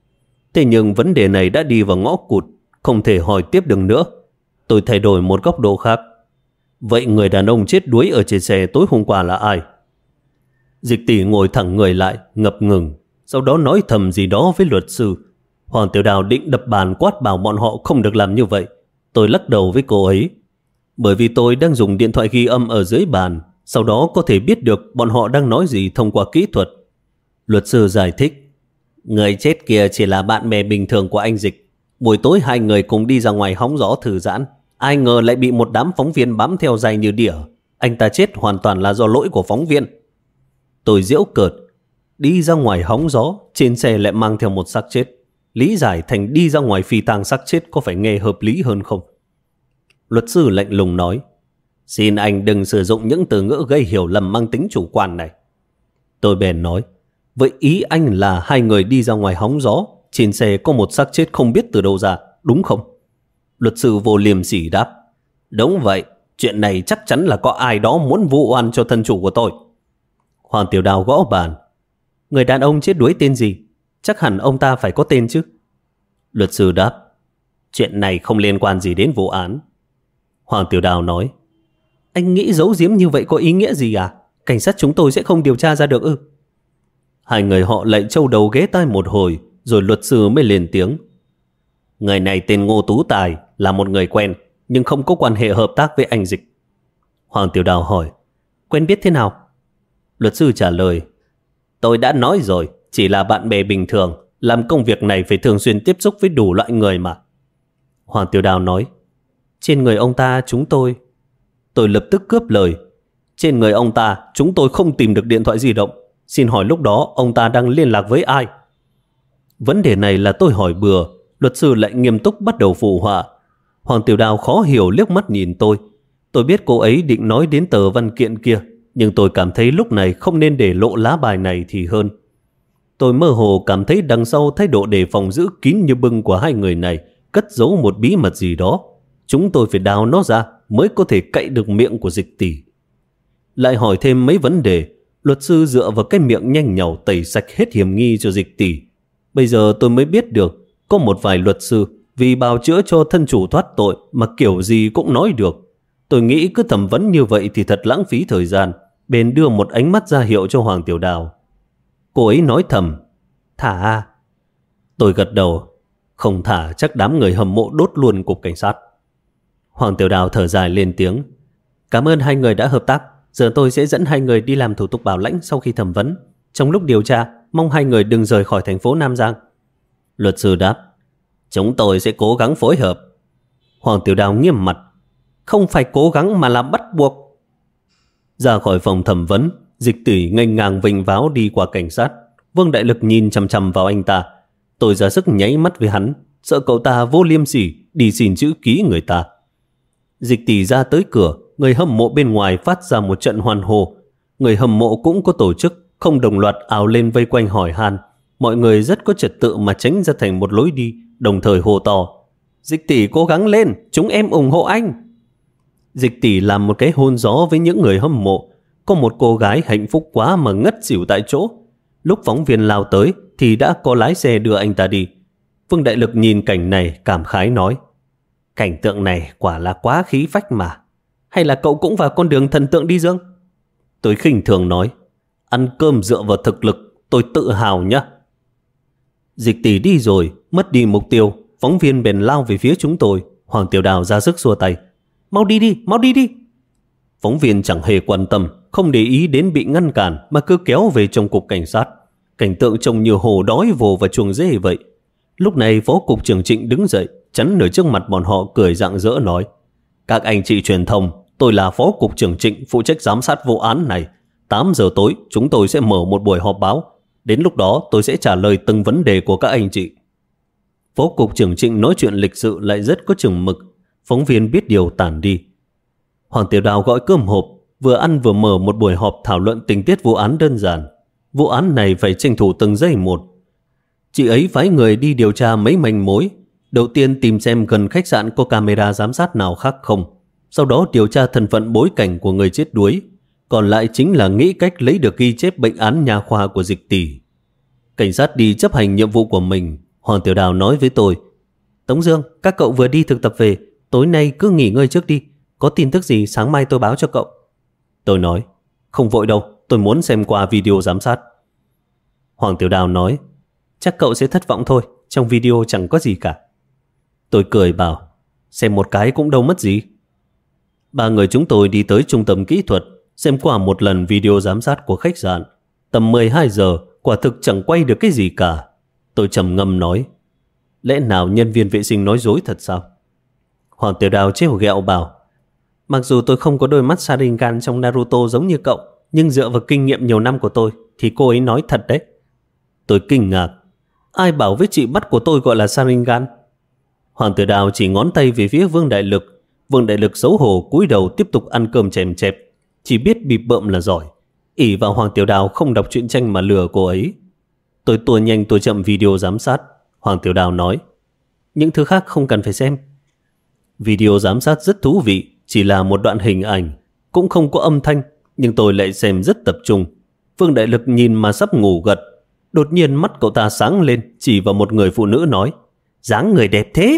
Thế nhưng vấn đề này đã đi vào ngõ cụt, không thể hỏi tiếp được nữa. Tôi thay đổi một góc độ khác. Vậy người đàn ông chết đuối ở trên xe tối hôm qua là ai? Dịch Tỷ ngồi thẳng người lại, ngập ngừng, sau đó nói thầm gì đó với luật sư. Hoàng Tiểu Đào định đập bàn quát bảo bọn họ không được làm như vậy. Tôi lắc đầu với cô ấy. Bởi vì tôi đang dùng điện thoại ghi âm ở dưới bàn, sau đó có thể biết được bọn họ đang nói gì thông qua kỹ thuật. Luật sư giải thích, người chết kia chỉ là bạn bè bình thường của anh Dịch. Buổi tối hai người cùng đi ra ngoài hóng gió thư giãn, ai ngờ lại bị một đám phóng viên bám theo dày như đỉa. Anh ta chết hoàn toàn là do lỗi của phóng viên. Tôi giễu cợt, đi ra ngoài hóng gió, trên xe lại mang theo một xác chết. Lý giải thành đi ra ngoài phi tang xác chết có phải nghe hợp lý hơn không? Luật sư lạnh lùng nói, xin anh đừng sử dụng những từ ngữ gây hiểu lầm mang tính chủ quan này. Tôi bèn nói, vậy ý anh là hai người đi ra ngoài hóng gió, trên xe có một xác chết không biết từ đâu ra, đúng không? Luật sư vô liêm sỉ đáp, đúng vậy, chuyện này chắc chắn là có ai đó muốn vu oan cho thân chủ của tôi. Hoàng Tiểu Đào gõ bàn, người đàn ông chết đuối tên gì? Chắc hẳn ông ta phải có tên chứ? Luật sư đáp, chuyện này không liên quan gì đến vụ án. Hoàng Tiểu Đào nói, anh nghĩ giấu giếm như vậy có ý nghĩa gì à? Cảnh sát chúng tôi sẽ không điều tra ra được ư? Hai người họ lại trâu đầu ghé tai một hồi, rồi luật sư mới lên tiếng. Người này tên Ngô Tú Tài, là một người quen, nhưng không có quan hệ hợp tác với anh Dịch. Hoàng Tiểu Đào hỏi, quen biết thế nào? Luật sư trả lời, tôi đã nói rồi, chỉ là bạn bè bình thường, làm công việc này phải thường xuyên tiếp xúc với đủ loại người mà. Hoàng Tiểu Đào nói, trên người ông ta chúng tôi... Tôi lập tức cướp lời, trên người ông ta chúng tôi không tìm được điện thoại di động. Xin hỏi lúc đó ông ta đang liên lạc với ai? Vấn đề này là tôi hỏi bừa, luật sư lại nghiêm túc bắt đầu phụ họa. Hoàng Tiểu Đào khó hiểu liếc mắt nhìn tôi. Tôi biết cô ấy định nói đến tờ văn kiện kia, nhưng tôi cảm thấy lúc này không nên để lộ lá bài này thì hơn. Tôi mơ hồ cảm thấy đằng sau thái độ đề phòng giữ kín như bưng của hai người này cất giấu một bí mật gì đó. Chúng tôi phải đào nó ra mới có thể cậy được miệng của Dịch Tỷ. Lại hỏi thêm mấy vấn đề, luật sư dựa vào cái miệng nhanh nhảu tẩy sạch hết hiểm nghi cho Dịch Tỷ. Bây giờ tôi mới biết được có một vài luật sư vì bào chữa cho thân chủ thoát tội mà kiểu gì cũng nói được. Tôi nghĩ cứ thẩm vấn như vậy thì thật lãng phí thời gian, bèn đưa một ánh mắt ra hiệu cho Hoàng Tiểu Đào. Cô ấy nói thầm, thả à? Tôi gật đầu, không thả chắc đám người hâm mộ đốt luôn cục cảnh sát. Hoàng Tiểu Đào thở dài lên tiếng, cảm ơn hai người đã hợp tác. Giờ tôi sẽ dẫn hai người đi làm thủ tục bảo lãnh sau khi thẩm vấn. Trong lúc điều tra, mong hai người đừng rời khỏi thành phố Nam Giang. Luật sư đáp, chúng tôi sẽ cố gắng phối hợp. Hoàng Tiểu Đào nghiêm mặt, không phải cố gắng mà là bắt buộc. Ra khỏi phòng thẩm vấn, Dịch Tỷ nghênh ngang vênh váo đi qua cảnh sát. Vương Đại Lực nhìn chằm chằm vào anh ta. Tôi ra sức nháy mắt với hắn, sợ cậu ta vô liêm sỉ đi xin chữ ký người ta. Dịch Tỷ ra tới cửa, người hâm mộ bên ngoài phát ra một trận hoan hô. Người hâm mộ cũng có tổ chức, không đồng loạt ào lên vây quanh hỏi han. Mọi người rất có trật tự mà tránh ra thành một lối đi, đồng thời hô to: Dịch Tỷ cố gắng lên, chúng em ủng hộ anh. Dịch Tỷ làm một cái hôn gió với những người hâm mộ. Có một cô gái hạnh phúc quá mà ngất xỉu tại chỗ. Lúc phóng viên lao tới thì đã có lái xe đưa anh ta đi. Vương Đại Lực nhìn cảnh này cảm khái nói: cảnh tượng này quả là quá khí phách mà. Hay là cậu cũng vào con đường thần tượng đi Dương? Tôi khinh thường nói: ăn cơm dựa vào thực lực, tôi tự hào nhá. Dịch Tỷ đi rồi, mất đi mục tiêu. Phóng viên bèn lao về phía chúng tôi. Hoàng Tiểu Đào ra sức xua tay: mau đi đi, mau đi đi. Phóng viên chẳng hề quan tâm, không để ý đến bị ngăn cản mà cứ kéo về trong cục cảnh sát. Cảnh tượng trông như hổ đói vồ vào chuồng dê vậy. Lúc này Phó Cục trưởng Trịnh đứng dậy, chắn ở trước mặt bọn họ cười rạng rỡ nói: các anh chị truyền thông, tôi là Phó Cục trưởng Trịnh, phụ trách giám sát vụ án này. 8 giờ tối chúng tôi sẽ mở một buổi họp báo. Đến lúc đó tôi sẽ trả lời từng vấn đề của các anh chị. Phó Cục trưởng Trịnh nói chuyện lịch sự lại rất có chừng mực. Phóng viên biết điều tản đi. Hoàng Tiểu Đào gọi cơm hộp, vừa ăn vừa mở một buổi họp thảo luận tình tiết vụ án đơn giản. Vụ án này phải tranh thủ từng giây một. Chị ấy phái người đi điều tra mấy manh mối. Đầu tiên tìm xem gần khách sạn có camera giám sát nào khác không. Sau đó điều tra thân phận bối cảnh của người chết đuối. Còn lại chính là nghĩ cách lấy được ghi chép bệnh án nha khoa của Dịch Tỷ. Cảnh sát đi chấp hành nhiệm vụ của mình. Hoàng Tiểu Đào nói với tôi: Tống Dương, các cậu vừa đi thực tập về, tối nay cứ nghỉ ngơi trước đi. Có tin tức gì sáng mai tôi báo cho cậu. Tôi nói: không vội đâu, tôi muốn xem qua video giám sát. Hoàng Tiểu Đào nói: chắc cậu sẽ thất vọng thôi, trong video chẳng có gì cả. Tôi cười bảo: xem một cái cũng đâu mất gì. 3 người chúng tôi đi tới trung tâm kỹ thuật, xem qua một lần video giám sát của khách sạn. Tầm 12 giờ, quả thực chẳng quay được cái gì cả. Tôi trầm ngâm nói: lẽ nào nhân viên vệ sinh nói dối thật sao? Hoàng Tiểu Đào trêu ghẹo bảo: mặc dù tôi không có đôi mắt Sharingan trong Naruto giống như cậu, nhưng dựa vào kinh nghiệm nhiều năm của tôi thì cô ấy nói thật đấy. Tôi kinh ngạc: ai bảo với chị mắt của tôi gọi là Sharingan? Hoàng Tiểu Đào chỉ ngón tay về phía Vương Đại Lực. Vương Đại Lực xấu hổ cúi đầu tiếp tục ăn cơm chèm chẹp, chỉ biết bịp bợm là giỏi. Ỷ vào Hoàng Tiểu Đào không đọc truyện tranh mà lừa cô ấy. Tôi tua nhanh tua chậm video giám sát. Hoàng Tiểu Đào nói: những thứ khác không cần phải xem. Video giám sát rất thú vị, chỉ là một đoạn hình ảnh, cũng không có âm thanh, nhưng tôi lại xem rất tập trung. Vương Đại Lực nhìn mà sắp ngủ gật. Đột nhiên mắt cậu ta sáng lên, chỉ vào một người phụ nữ nói: dáng người đẹp thế.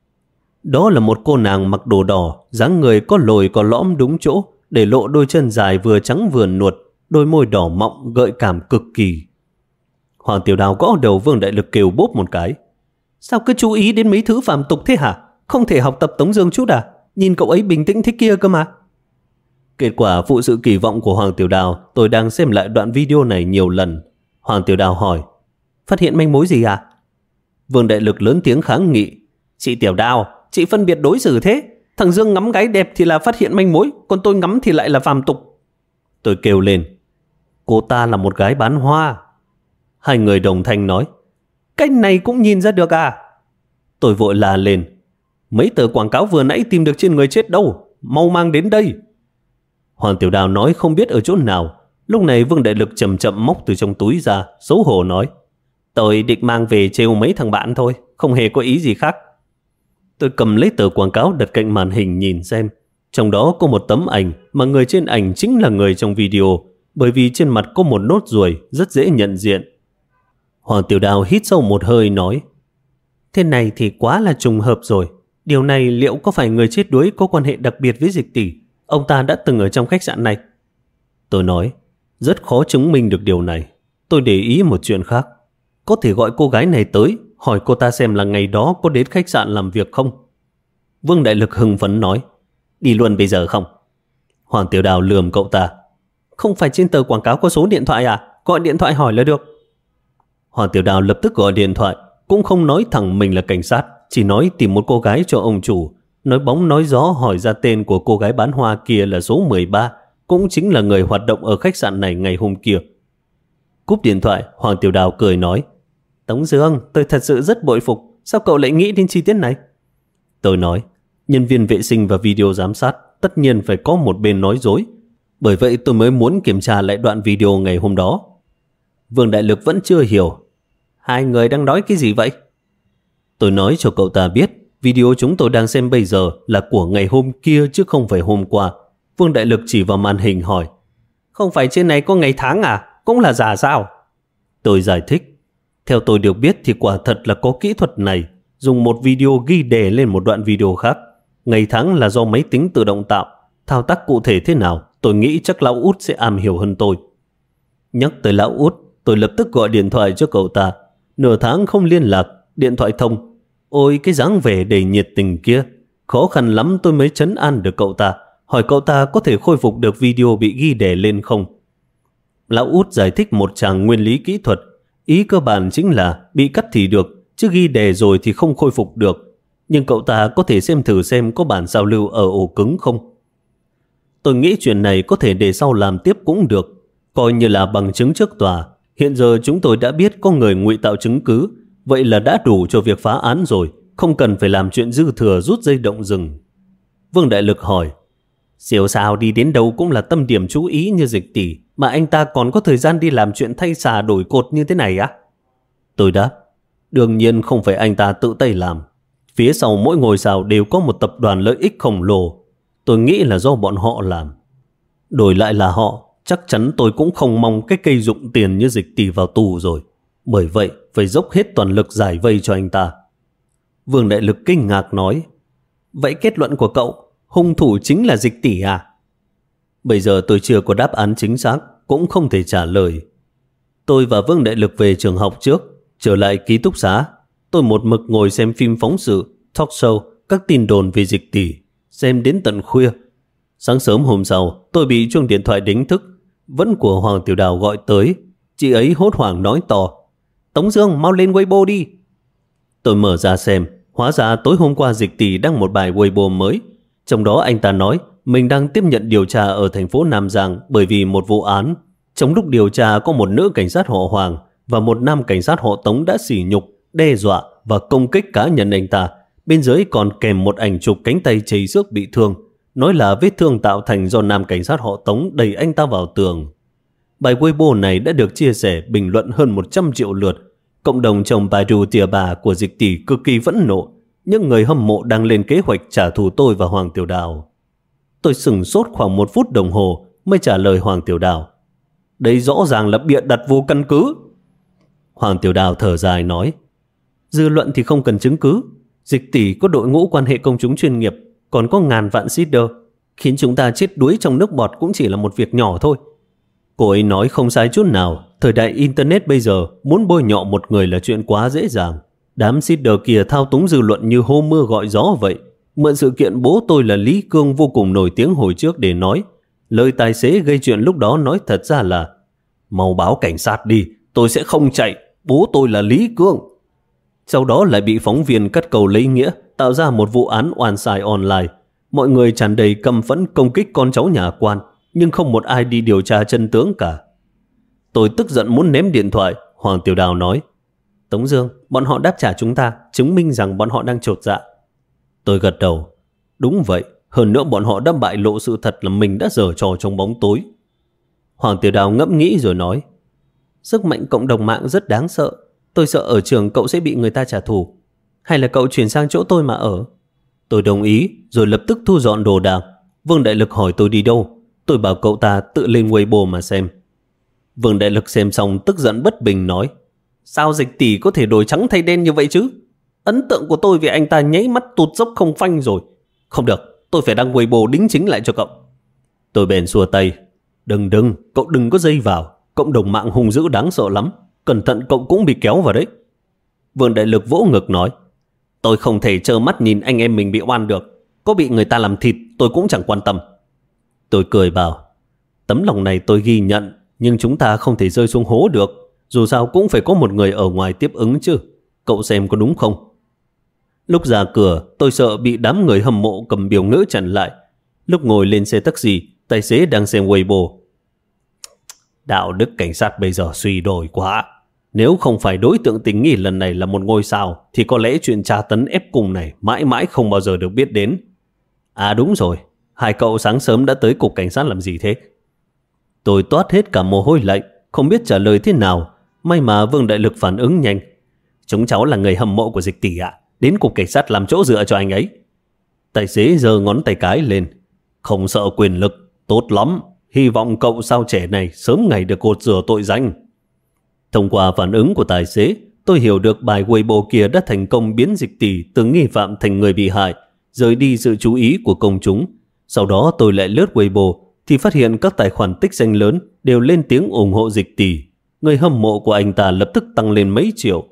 Đó là một cô nàng mặc đồ đỏ, dáng người có lồi có lõm đúng chỗ, để lộ đôi chân dài vừa trắng vừa nuột, đôi môi đỏ mọng gợi cảm cực kỳ. Hoàng Tiểu Đào gõ đầu Vương Đại Lực kêu bốp một cái: sao cứ chú ý đến mấy thứ phàm tục thế hả? Không thể học tập Tống Dương chút à? Nhìn cậu ấy bình tĩnh thế kia cơ mà. Kết quả phụ sự kỳ vọng của Hoàng Tiểu Đào. Tôi đang xem lại đoạn video này nhiều lần. Hoàng Tiểu Đào hỏi: phát hiện manh mối gì à? Vương Đại Lực lớn tiếng kháng nghị: chị Tiểu Đào, chị phân biệt đối xử thế. Thằng Dương ngắm gái đẹp thì là phát hiện manh mối, còn tôi ngắm thì lại là phàm tục. Tôi kêu lên: cô ta là một gái bán hoa. Hai người đồng thanh nói: cái này cũng nhìn ra được à? Tôi vội la lên: mấy tờ quảng cáo vừa nãy tìm được trên người chết đâu, mau mang đến đây. Hoàng Tiểu Đào nói không biết ở chỗ nào. Lúc này Vương Đại Lực chậm chậm móc từ trong túi ra, xấu hổ nói: tôi định mang về trêu mấy thằng bạn thôi, không hề có ý gì khác. Tôi cầm lấy tờ quảng cáo đặt cạnh màn hình nhìn xem. Trong đó có một tấm ảnh mà người trên ảnh chính là người trong video, bởi vì trên mặt có một nốt ruồi rất dễ nhận diện. Hoàng Tiểu Đào hít sâu một hơi nói: thế này thì quá là trùng hợp rồi. Điều này liệu có phải người chết đuối có quan hệ đặc biệt với Dịch Tỷ? Ông ta đã từng ở trong khách sạn này. Tôi nói: rất khó chứng minh được điều này. Tôi để ý một chuyện khác. Có thể gọi cô gái này tới, hỏi cô ta xem là ngày đó có đến khách sạn làm việc không. Vương Đại Lực hưng phấn nói: đi luôn bây giờ không? Hoàng Tiểu Đào lườm cậu ta: không phải trên tờ quảng cáo có số điện thoại à? Gọi điện thoại hỏi là được. Hoàng Tiểu Đào lập tức gọi điện thoại, cũng không nói thẳng mình là cảnh sát, chỉ nói tìm một cô gái cho ông chủ. Nói bóng nói gió hỏi ra tên của cô gái bán hoa kia là số 13, cũng chính là người hoạt động ở khách sạn này ngày hôm kia. Cúp điện thoại, Hoàng Tiểu Đào cười nói: Tống Dương, tôi thật sự rất bội phục. Sao cậu lại nghĩ đến chi tiết này? Tôi nói: nhân viên vệ sinh và video giám sát tất nhiên phải có một bên nói dối. Bởi vậy tôi mới muốn kiểm tra lại đoạn video ngày hôm đó. Vương Đại Lực vẫn chưa hiểu. Hai người đang nói cái gì vậy? Tôi nói cho cậu ta biết video chúng tôi đang xem bây giờ là của ngày hôm kia chứ không phải hôm qua. Vương Đại Lực chỉ vào màn hình hỏi: Không phải trên này có ngày tháng à? Cũng là giả sao? Tôi giải thích: Theo tôi được biết thì quả thật là có kỹ thuật này, dùng một video ghi đề lên một đoạn video khác. Ngày tháng là do máy tính tự động tạo. Thao tác cụ thể thế nào, tôi nghĩ chắc lão Út sẽ am hiểu hơn tôi. Nhắc tới lão Út, tôi lập tức gọi điện thoại cho cậu ta. Nửa tháng không liên lạc, điện thoại thông. Ôi cái dáng vẻ đầy nhiệt tình kia. Khó khăn lắm tôi mới trấn an được cậu ta, hỏi cậu ta có thể khôi phục được video bị ghi đề lên không. Lão Út giải thích một tràng nguyên lý kỹ thuật. Ý cơ bản chính là bị cắt thì được, chứ ghi đề rồi thì không khôi phục được. Nhưng cậu ta có thể xem thử xem có bản sao lưu ở ổ cứng không. Tôi nghĩ chuyện này có thể để sau làm tiếp cũng được, coi như là bằng chứng trước tòa. Hiện giờ chúng tôi đã biết có người ngụy tạo chứng cứ, vậy là đã đủ cho việc phá án rồi, không cần phải làm chuyện dư thừa rút dây động rừng. Vương Đại Lực hỏi: Siêu sao đi đến đâu cũng là tâm điểm chú ý như Dịch tỷ, mà anh ta còn có thời gian đi làm chuyện thay xà đổi cột như thế này á? Tôi đáp: Đương nhiên không phải anh ta tự tay làm. Phía sau mỗi ngôi sao đều có một tập đoàn lợi ích khổng lồ. Tôi nghĩ là do bọn họ làm. Đổi lại là họ, chắc chắn tôi cũng không mong cái cây dụng tiền như Dịch tỷ vào tù rồi. Bởi vậy phải dốc hết toàn lực giải vây cho anh ta. Vương Đại Lực kinh ngạc nói: Vậy kết luận của cậu, hung thủ chính là Dịch tỷ à? Bây giờ tôi chưa có đáp án chính xác, cũng không thể trả lời. Tôi và Vương Đại Lực về trường học trước, trở lại ký túc xá. Tôi một mực ngồi xem phim phóng sự, talk show, các tin đồn về Dịch tỷ, xem đến tận khuya. Sáng sớm hôm sau, tôi bị chuông điện thoại đánh thức, vẫn của Hoàng Tiểu Đào gọi tới. Chị ấy hốt hoảng nói to: Tống Dương, mau lên Weibo đi. Tôi mở ra xem, hóa ra tối hôm qua Dịch tỷ đăng một bài Weibo mới. Trong đó anh ta nói mình đang tiếp nhận điều tra ở thành phố Nam Giang bởi vì một vụ án. Trong lúc điều tra có một nữ cảnh sát họ Hoàng và một nam cảnh sát họ Tống đã sỉ nhục, đe dọa và công kích cá nhân anh ta. Bên dưới còn kèm một ảnh chụp cánh tay chảy xước bị thương, nói là vết thương tạo thành do nam cảnh sát họ Tống đẩy anh ta vào tường. Bài Weibo này đã được chia sẻ bình luận hơn 100 triệu lượt. Cộng đồng chồng Baidu tìa bà của Dịch tỷ cực kỳ phẫn nộ. Những người hâm mộ đang lên kế hoạch trả thù tôi và Hoàng Tiểu Đào. Tôi sửng sốt khoảng 1 phút đồng hồ mới trả lời Hoàng Tiểu Đào: Đây rõ ràng là bịa đặt vô căn cứ. Hoàng Tiểu Đào thở dài nói: Dư luận thì không cần chứng cứ. Dịch tỷ có đội ngũ quan hệ công chúng chuyên nghiệp, còn có ngàn vạn seeder. Khiến chúng ta chết đuối trong nước bọt cũng chỉ là một việc nhỏ thôi. Cô ấy nói không sai chút nào. Thời đại Internet bây giờ, muốn bôi nhọ một người là chuyện quá dễ dàng. Đám seeder kia thao túng dư luận như hô mưa gọi gió vậy. Mượn sự kiện bố tôi là Lý Cương vô cùng nổi tiếng hồi trước để nói. Lời tài xế gây chuyện lúc đó nói thật ra là: Mau báo cảnh sát đi, tôi sẽ không chạy, bố tôi là Lý Cương. Sau đó lại bị phóng viên cắt cầu lấy nghĩa, tạo ra một vụ án oan sai online. Mọi người tràn đầy căm phẫn công kích con cháu nhà quan, nhưng không một ai đi điều tra chân tướng cả. Tôi tức giận muốn ném điện thoại. Hoàng Tiểu Đào nói: Tống Dương, bọn họ đáp trả chúng ta, chứng minh rằng bọn họ đang chột dạ. Tôi gật đầu: Đúng vậy, hơn nữa bọn họ đã bại lộ sự thật là mình đã giở trò trong bóng tối. Hoàng Tiểu Đào ngẫm nghĩ rồi nói: Sức mạnh cộng đồng mạng rất đáng sợ. Tôi sợ ở trường cậu sẽ bị người ta trả thù. Hay là cậu chuyển sang chỗ tôi mà ở? Tôi đồng ý, rồi lập tức thu dọn đồ đạc. Vương Đại Lực hỏi tôi đi đâu. Tôi bảo cậu ta tự lên Weibo mà xem. Vương Đại Lực xem xong tức giận bất bình nói: Sao Dịch tỷ có thể đổi trắng thay đen như vậy chứ? Ấn tượng của tôi về anh ta nháy mắt tụt dốc không phanh rồi. Không được, tôi phải đăng Weibo đính chính lại cho cậu. Tôi bèn xua tay: Đừng, cậu đừng có dây vào. Cộng đồng mạng hung dữ đáng sợ lắm. Cẩn thận cậu cũng bị kéo vào đấy. Vương Đại Lực vỗ ngực nói: Tôi không thể trơ mắt nhìn anh em mình bị oan được. Có bị người ta làm thịt tôi cũng chẳng quan tâm. Tôi cười bảo: Tấm lòng này tôi ghi nhận, nhưng chúng ta không thể rơi xuống hố được. Dù sao cũng phải có một người ở ngoài tiếp ứng chứ. Cậu xem có đúng không? Lúc ra cửa tôi sợ bị đám người hâm mộ cầm biểu ngữ chặn lại. Lúc ngồi lên xe taxi, tài xế đang xem Weibo: Đạo đức cảnh sát bây giờ suy đồi quá. Nếu không phải đối tượng tình nghi lần này là một ngôi sao, thì có lẽ chuyện tra tấn ép cung này mãi mãi không bao giờ được biết đến. À đúng rồi, hai cậu sáng sớm đã tới cục cảnh sát làm gì thế? Tôi toát hết cả mồ hôi lạnh, không biết trả lời thế nào. May mà Vương Đại Lực phản ứng nhanh. Chúng cháu là người hâm mộ của Dịch tỷ ạ. Đến cục cảnh sát làm chỗ dựa cho anh ấy. Tài xế giơ ngón tay cái lên. Không sợ quyền lực, tốt lắm. Hy vọng cậu sao trẻ này sớm ngày được gột rửa tội danh. Thông qua phản ứng của tài xế, tôi hiểu được bài Weibo kia đã thành công biến Dịch tỷ từ nghi phạm thành người bị hại, rời đi sự chú ý của công chúng. Sau đó tôi lại lướt Weibo thì phát hiện các tài khoản tích danh lớn đều lên tiếng ủng hộ Dịch tỷ. Người hâm mộ của anh ta lập tức tăng lên mấy triệu.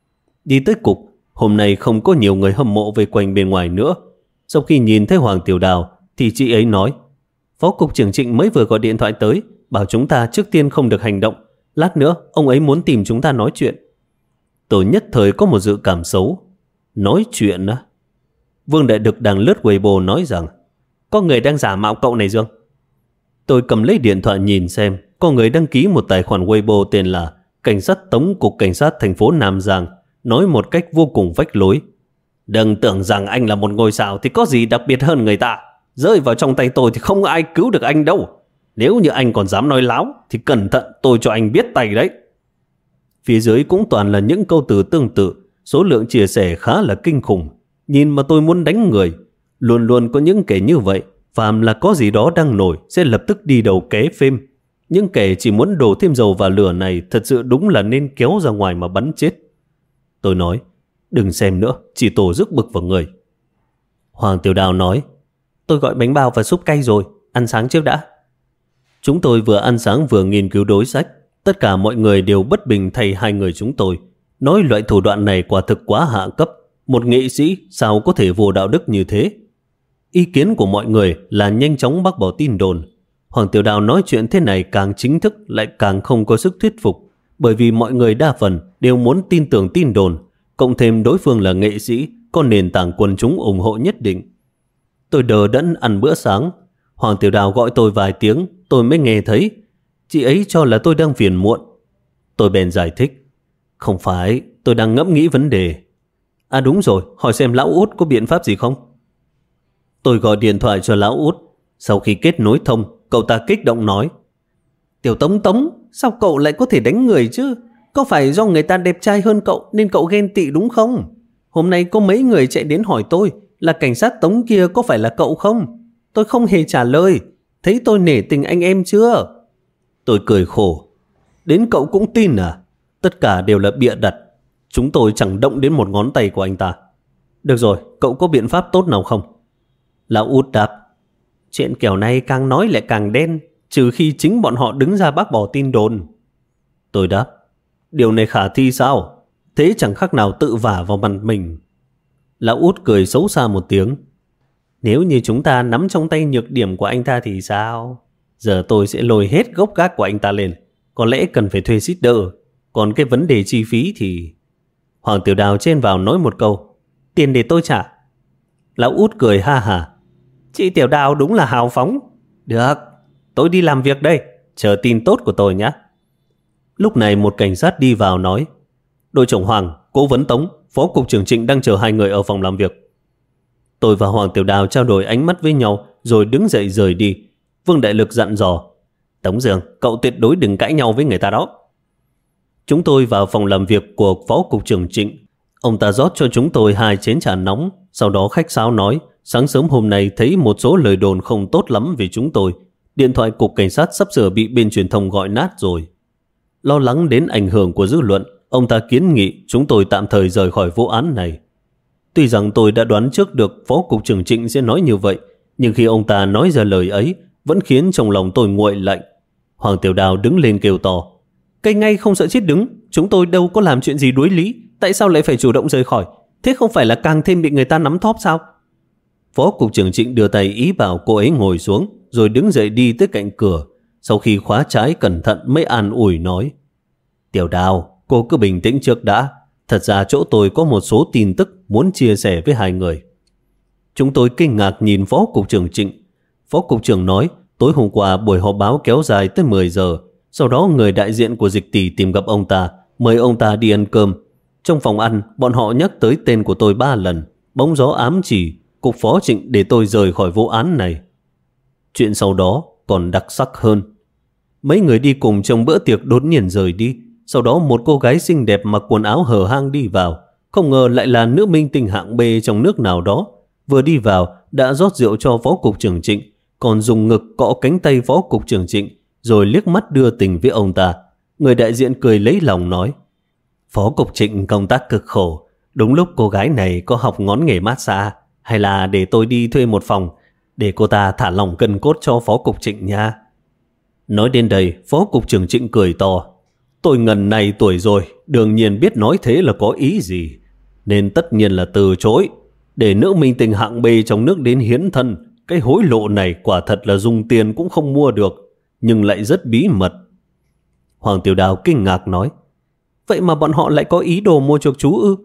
Đi tới cục, hôm nay không có nhiều người hâm mộ về quanh bên ngoài nữa. Sau khi nhìn thấy Hoàng Tiểu Đào thì chị ấy nói: Phó cục trưởng Trịnh mới vừa gọi điện thoại tới, bảo chúng ta trước tiên không được hành động. Lát nữa ông ấy muốn tìm chúng ta nói chuyện. Tôi nhất thời có một dự cảm xấu. Nói chuyện á? Vương Đại Đực đang lướt Weibo nói rằng có người đang giả mạo cậu này Dương. Tôi cầm lấy điện thoại nhìn xem, có người đăng ký một tài khoản Weibo tên là Cảnh sát Tống Cục Cảnh sát thành phố Nam Giang, nói một cách vô cùng vách lối: đừng tưởng rằng anh là một ngôi sao thì có gì đặc biệt hơn người ta. Rơi vào trong tay tôi thì không ai cứu được anh đâu. Nếu như anh còn dám nói láo thì cẩn thận, tôi cho anh biết tay đấy. Phía dưới cũng toàn là những câu từ tương tự, số lượng chia sẻ khá là kinh khủng. Nhìn mà tôi muốn đánh người. Luôn luôn có những kẻ như vậy, phàm là có gì đó đang nổi sẽ lập tức đi đầu ké phim. Những kẻ chỉ muốn đổ thêm dầu vào lửa này thật sự đúng là nên kéo ra ngoài mà bắn chết. Tôi nói: đừng xem nữa, chỉ tổ rước bực vào người. Hoàng Tiểu Đào nói: tôi gọi bánh bao và súp cay rồi, ăn sáng trước đã. Chúng tôi vừa ăn sáng vừa nghiên cứu đối sách. Tất cả mọi người đều bất bình thay hai người chúng tôi, nói loại thủ đoạn này quả thực quá hạ cấp. Một nghệ sĩ sao có thể vô đạo đức như thế? Ý kiến của mọi người là nhanh chóng bác bỏ tin đồn. Hoàng Tiểu Đào nói chuyện thế này càng chính thức lại càng không có sức thuyết phục, bởi vì mọi người đa phần đều muốn tin tưởng tin đồn, cộng thêm đối phương là nghệ sĩ, có nền tảng quần chúng ủng hộ nhất định. Tôi đờ đẫn ăn bữa sáng. Hoàng Tiểu Đào gọi tôi vài tiếng, tôi mới nghe thấy. Chị ấy cho là tôi đang phiền muộn. Tôi bèn giải thích: không phải, tôi đang ngẫm nghĩ vấn đề. À đúng rồi, hỏi xem lão Út có biện pháp gì không? Tôi gọi điện thoại cho lão Út. Sau khi kết nối thông, cậu ta kích động nói: Tiểu Tống, sao cậu lại có thể đánh người chứ? Có phải do người ta đẹp trai hơn cậu nên cậu ghen tị đúng không? Hôm nay có mấy người chạy đến hỏi tôi là cảnh sát Tống kia có phải là cậu không? Tôi không hề trả lời. Thấy tôi nể tình anh em chưa? Tôi cười khổ: đến cậu cũng tin à? Tất cả đều là bịa đặt. Chúng tôi chẳng động đến một ngón tay của anh ta. Được rồi, cậu có biện pháp tốt nào không? Lão Út đáp: chuyện kiểu này càng nói lại càng đen, trừ khi chính bọn họ đứng ra bác bỏ tin đồn. Tôi đáp: điều này khả thi sao? Thế chẳng khác nào tự vả vào mặt mình. Lão Út cười xấu xa một tiếng: nếu như chúng ta nắm trong tay nhược điểm của anh ta thì sao? Giờ tôi sẽ lôi hết gốc gác của anh ta lên. Có lẽ cần phải thuê xít đỡ. Còn cái vấn đề chi phí thì... Hoàng Tiểu Đào chen vào nói một câu: tiền để tôi trả. Lão Út cười ha hả: chị Tiểu Đào đúng là hào phóng. Được, tôi đi làm việc đây, chờ tin tốt của tôi nhé. Lúc này một cảnh sát đi vào nói: đội trưởng Hoàng, cố vấn Tống, phó cục trưởng Trịnh đang chờ hai người ở phòng làm việc. Tôi và Hoàng Tiểu Đào trao đổi ánh mắt với nhau rồi đứng dậy rời đi. Vương Đại Lực dặn dò: Tống Dương, cậu tuyệt đối đừng cãi nhau với người ta đó. Chúng tôi vào phòng làm việc của phó cục trưởng Trịnh. Ông ta rót cho chúng tôi 2 chén trà nóng, sau đó khách sáo nói sáng sớm hôm nay thấy một số lời đồn không tốt lắm về chúng tôi. Điện thoại cục cảnh sát sắp sửa bị bên truyền thông gọi nát rồi. Lo lắng đến ảnh hưởng của dư luận, ông ta kiến nghị chúng tôi tạm thời rời khỏi vụ án này. Tuy rằng tôi đã đoán trước được phó cục trưởng Trịnh sẽ nói như vậy, nhưng khi ông ta nói ra lời ấy vẫn khiến trong lòng tôi nguội lạnh. Hoàng Tiểu Đào đứng lên kêu to: cây ngay không sợ chết đứng, chúng tôi đâu có làm chuyện gì đuối lý, tại sao lại phải chủ động rời khỏi? Thế không phải là càng thêm bị người ta nắm thóp sao? Phó cục trưởng Trịnh đưa tay ý bảo cô ấy ngồi xuống, rồi đứng dậy đi tới cạnh cửa. Sau khi khóa trái cẩn thận mới an ủi nói: Tiểu Đào, cô cứ bình tĩnh trước đã. Thật ra chỗ tôi có một số tin tức muốn chia sẻ với hai người. Chúng tôi kinh ngạc nhìn phó cục trưởng Trịnh. Phó cục trưởng nói tối hôm qua buổi họp báo kéo dài tới 10 giờ. Sau đó người đại diện của Dịch Tỷ tìm gặp ông ta, mời ông ta đi ăn cơm. Trong phòng ăn, bọn họ nhắc tới tên của tôi 3 lần, bóng gió ám chỉ cục phó Trịnh để tôi rời khỏi vụ án này. Chuyện sau đó còn đặc sắc hơn. Mấy người đi cùng trong bữa tiệc đột nhiên rời đi. Sau đó một cô gái xinh đẹp mặc quần áo hở hang đi vào. Không ngờ lại là nữ minh tinh hạng B trong nước nào đó. Vừa đi vào đã rót rượu cho phó cục trưởng Trịnh, còn dùng ngực cọ cánh tay phó cục trưởng Trịnh, rồi liếc mắt đưa tình với ông ta. Người đại diện cười lấy lòng nói: Phó cục Trịnh công tác cực khổ, đúng lúc cô gái này có học ngón nghề massage, hay là để tôi đi thuê một phòng để cô ta thả lỏng cân cốt cho phó cục Trịnh nha. Nói đến đây, phó cục trưởng Trịnh cười to: Tôi ngần này tuổi rồi, đương nhiên biết nói thế là có ý gì, nên tất nhiên là từ chối. Để nữ minh tinh hạng B trong nước đến hiến thân, cái hối lộ này quả thật là dùng tiền cũng không mua được, nhưng lại rất bí mật. Hoàng Tiểu Đào kinh ngạc nói: Vậy mà bọn họ lại có ý đồ mua chuộc chú ư?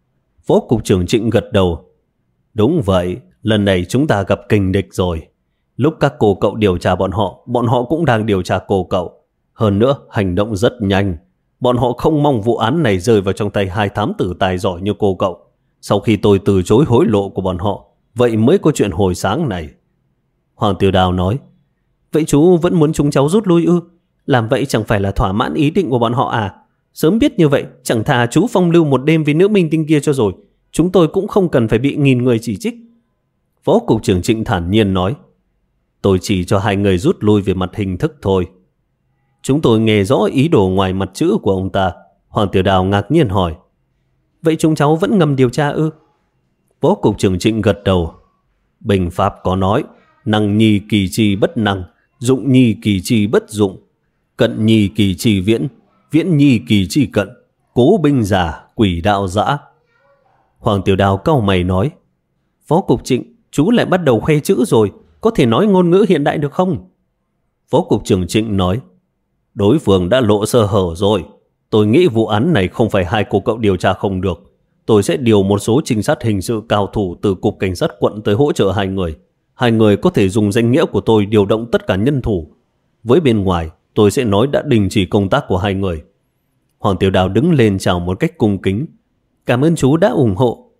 Phó cục trưởng Trịnh gật đầu: Đúng vậy, lần này chúng ta gặp kình địch rồi. Lúc các cô cậu điều tra bọn họ cũng đang điều tra cô cậu. Hơn nữa, hành động rất nhanh. Bọn họ không mong vụ án này rơi vào trong tay hai thám tử tài giỏi như cô cậu. Sau khi tôi từ chối hối lộ của bọn họ, vậy mới có chuyện hồi sáng này. Hoàng Tiểu Đào nói: Vậy chú vẫn muốn chúng cháu rút lui ư? Làm vậy chẳng phải là thỏa mãn ý định của bọn họ à? Sớm biết như vậy, chẳng thà chú phong lưu một đêm với nữ minh tinh kia cho rồi. Chúng tôi cũng không cần phải bị nghìn người chỉ trích. Phó cục trưởng Trịnh thản nhiên nói: Tôi chỉ cho hai người rút lui về mặt hình thức thôi. Chúng tôi nghe rõ ý đồ ngoài mặt chữ của ông ta. Hoàng Tiểu Đào ngạc nhiên hỏi: Vậy chúng cháu vẫn ngầm điều tra ư? Phó cục trưởng Trịnh gật đầu: Bình pháp có nói, năng nhi kỳ chi bất năng, dụng nhi kỳ chi bất dụng, cận nhi kỳ chi viễn, viễn nhi kỳ chi cận, cố binh giả, quỷ đạo dã. Hoàng Tiểu Đào cau mày nói: Phó cục Trịnh, chú lại bắt đầu khoe chữ rồi, có thể nói ngôn ngữ hiện đại được không? Phó cục trưởng Trịnh nói: Đối phương đã lộ sơ hở rồi. Tôi nghĩ vụ án này không phải hai cô cậu điều tra không được. Tôi sẽ điều một số trinh sát hình sự cao thủ từ cục cảnh sát quận tới hỗ trợ hai người. Hai người có thể dùng danh nghĩa của tôi điều động tất cả nhân thủ. Với bên ngoài, tôi sẽ nói đã đình chỉ công tác của hai người. Hoàng Tiểu Đào đứng lên chào một cách cung kính: Cảm ơn chú đã ủng hộ.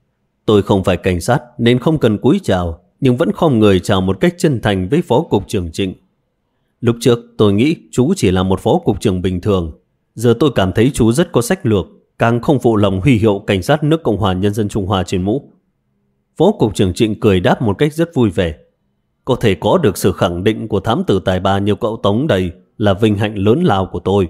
Tôi không phải cảnh sát nên không cần cúi chào, nhưng vẫn khom người chào một cách chân thành với phó cục trưởng Trịnh. Lúc trước tôi nghĩ chú chỉ là một phó cục trưởng bình thường. Giờ tôi cảm thấy chú rất có sách lược, càng không phụ lòng huy hiệu cảnh sát nước Cộng hòa Nhân dân Trung Hoa trên mũ. Phó cục trưởng Trịnh cười đáp một cách rất vui vẻ: Có thể có được sự khẳng định của thám tử tài ba như cậu Tống đây là vinh hạnh lớn lao của tôi.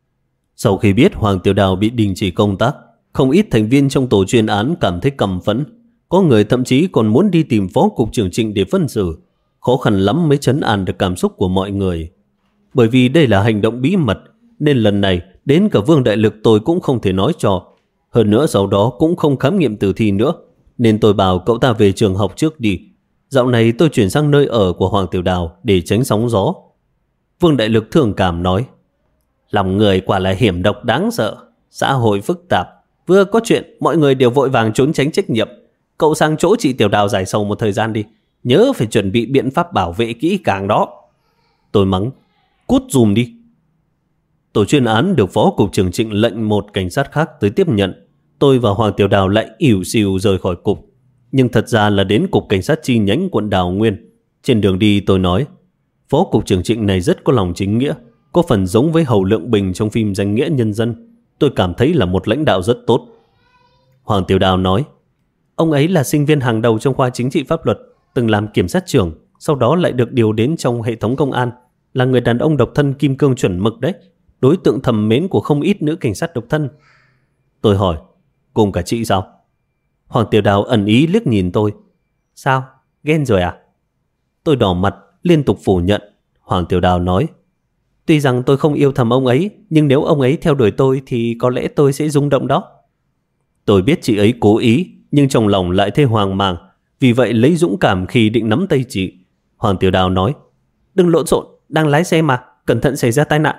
Sau khi biết Hoàng Tiểu Đào bị đình chỉ công tác, không ít thành viên trong tổ chuyên án cảm thấy căm phẫn. Có người thậm chí còn muốn đi tìm phó cục trưởng Trịnh để phân xử. Khó khăn lắm mới trấn an được cảm xúc của mọi người. Bởi vì đây là hành động bí mật, nên lần này đến cả Vương Đại Lực tôi cũng không thể nói cho. Hơn nữa sau đó cũng không khám nghiệm tử thi nữa, nên tôi bảo cậu ta về trường học trước đi. Dạo này tôi chuyển sang nơi ở của Hoàng Tiểu Đào để tránh sóng gió. Vương Đại Lực thương cảm nói: Lòng người quả là hiểm độc đáng sợ. Xã hội phức tạp, vừa có chuyện mọi người đều vội vàng trốn tránh trách nhiệm. Cậu sang chỗ chị Tiểu Đào giải sầu một thời gian đi, nhớ phải chuẩn bị biện pháp bảo vệ kỹ càng đó. Tôi mắng: Cút dùm đi. Tổ chuyên án được phó cục trưởng Trịnh lệnh một cảnh sát khác tới tiếp nhận. Tôi và Hoàng Tiểu Đào lại ỉu xìu rời khỏi cục, nhưng thật ra là đến cục cảnh sát chi nhánh quận Đào Nguyên. Trên đường đi tôi nói: Phó cục trưởng Trịnh này rất có lòng chính nghĩa, có phần giống với Hầu Lượng Bình trong phim Danh Nghĩa Nhân Dân. Tôi cảm thấy là một lãnh đạo rất tốt. Hoàng Tiểu Đào nói: Ông ấy là sinh viên hàng đầu trong khoa chính trị pháp luật, từng làm kiểm sát trưởng, sau đó lại được điều đến trong hệ thống công an, là người đàn ông độc thân kim cương chuẩn mực đấy, đối tượng thầm mến của không ít nữ cảnh sát độc thân. Tôi hỏi: Cùng cả chị sao? Hoàng Tiểu Đào ẩn ý liếc nhìn tôi: Sao? Ghen rồi à? Tôi đỏ mặt liên tục phủ nhận. Hoàng Tiểu Đào nói: Tuy rằng tôi không yêu thầm ông ấy, nhưng nếu ông ấy theo đuổi tôi thì có lẽ tôi sẽ rung động đó. Tôi biết chị ấy cố ý, nhưng trong lòng lại thấy hoang mang, vì vậy lấy dũng cảm khi định nắm tay chị. Hoàng Tiểu Đào nói: Đừng lộn xộn, đang lái xe mà, cẩn thận xảy ra tai nạn.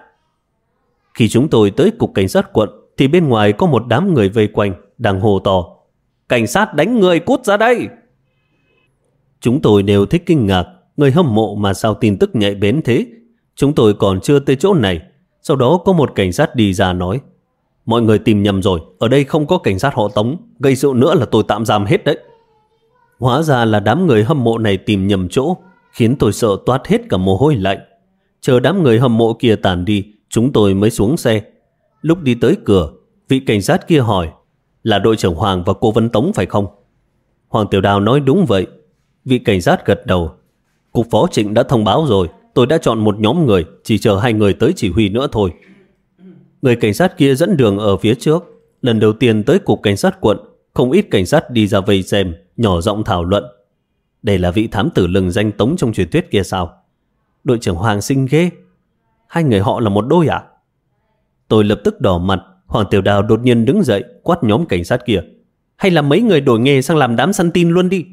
Khi chúng tôi tới cục cảnh sát quận thì bên ngoài có một đám người vây quanh, đang hô to: Cảnh sát đánh người, cút ra đây! Chúng tôi đều thích kinh ngạc, người hâm mộ mà sao tin tức nhạy bén thế. Chúng tôi còn chưa tới chỗ này Sau đó có một cảnh sát đi ra nói: mọi người tìm nhầm rồi, ở đây không có cảnh sát họ Tống, gây sự nữa là tôi tạm giam hết đấy. Hóa ra là đám người hâm mộ này tìm nhầm chỗ, khiến tôi sợ toát hết cả mồ hôi lạnh. Chờ đám người hâm mộ kia tàn đi, chúng tôi mới xuống xe. Lúc đi tới cửa, vị cảnh sát kia hỏi: là đội trưởng Hoàng và cô Vân Tống phải không? Hoàng Tiểu Đào nói: đúng vậy. Vị cảnh sát gật đầu: cục phó Trịnh đã thông báo rồi, tôi đã chọn một nhóm người, chỉ chờ 2 người tới chỉ huy nữa thôi. Người cảnh sát kia dẫn đường ở phía trước. Lần đầu tiên tới cục cảnh sát quận, không ít cảnh sát đi ra vây xem, nhỏ giọng thảo luận: đây là vị thám tử lừng danh Tống trong truyền thuyết kia sao? Đội trưởng Hoàng xinh ghê. 2 người họ là một đôi à? Tôi lập tức đỏ mặt. Hoàng Tiểu Đào đột nhiên đứng dậy quát nhóm cảnh sát kia: hay là mấy người đổi nghề sang làm đám săn tin luôn đi.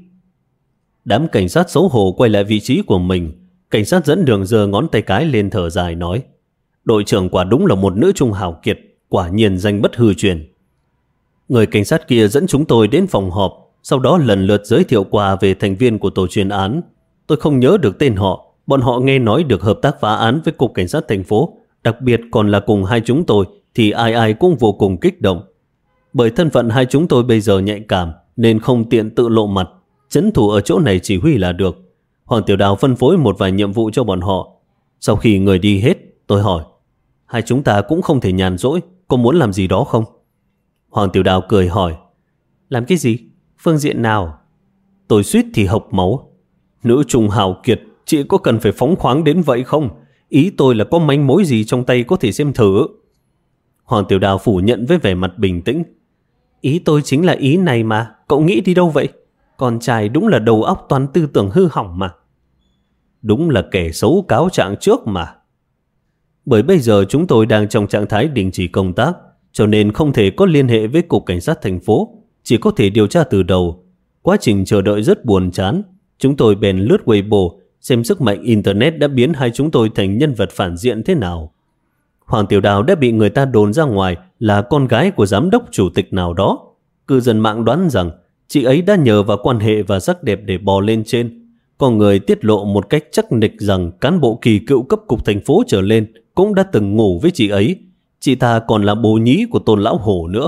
Đám cảnh sát xấu hổ quay lại vị trí của mình. Cảnh sát dẫn đường giơ ngón tay cái lên thở dài nói: đội trưởng quả đúng là một nữ trung hào kiệt, quả nhiên danh bất hư truyền. Người cảnh sát kia dẫn chúng tôi đến phòng họp, sau đó lần lượt giới thiệu qua về thành viên của tổ chuyên án. Tôi không nhớ được tên họ. Bọn họ nghe nói được hợp tác phá án với cục cảnh sát thành phố, đặc biệt còn là cùng hai chúng tôi, thì ai ai cũng vô cùng kích động. Bởi thân phận hai chúng tôi bây giờ nhạy cảm nên không tiện tự lộ mặt, trấn thủ ở chỗ này chỉ huy là được. Hoàng Tiểu Đào phân phối một vài nhiệm vụ cho bọn họ. Sau khi người đi hết, tôi hỏi: hai chúng ta cũng không thể nhàn rỗi, có muốn làm gì đó không? Hoàng Tiểu Đào cười hỏi: làm cái gì? Phương diện nào? Tôi suýt thì hộc máu. Nữ trung hào kiệt, chị có cần phải phóng khoáng đến vậy không? Ý tôi là có manh mối gì trong tay có thể xem thử. Hoàng Tiểu Đào phủ nhận với vẻ mặt bình tĩnh: ý tôi chính là ý này mà, cậu nghĩ đi đâu vậy? Con trai đúng là đầu óc toàn tư tưởng hư hỏng mà. Đúng là kẻ xấu cáo trạng trước mà. Bởi bây giờ chúng tôi đang trong trạng thái đình chỉ công tác, cho nên không thể có liên hệ với cục cảnh sát thành phố, chỉ có thể điều tra từ đầu. Quá trình chờ đợi rất buồn chán. Chúng tôi bèn lướt Weibo xem sức mạnh Internet đã biến hai chúng tôi thành nhân vật phản diện thế nào. Hoàng Tiểu Đào đã bị người ta đồn ra ngoài là con gái của giám đốc chủ tịch nào đó. Cư dân mạng đoán rằng chị ấy đã nhờ vào quan hệ và sắc đẹp để bò lên trên. Có người tiết lộ một cách chắc nịch rằng cán bộ kỳ cựu cấp cục thành phố trở lên cũng đã từng ngủ với chị ấy. Chị ta còn là bồ nhí của Tôn Lão Hổ nữa.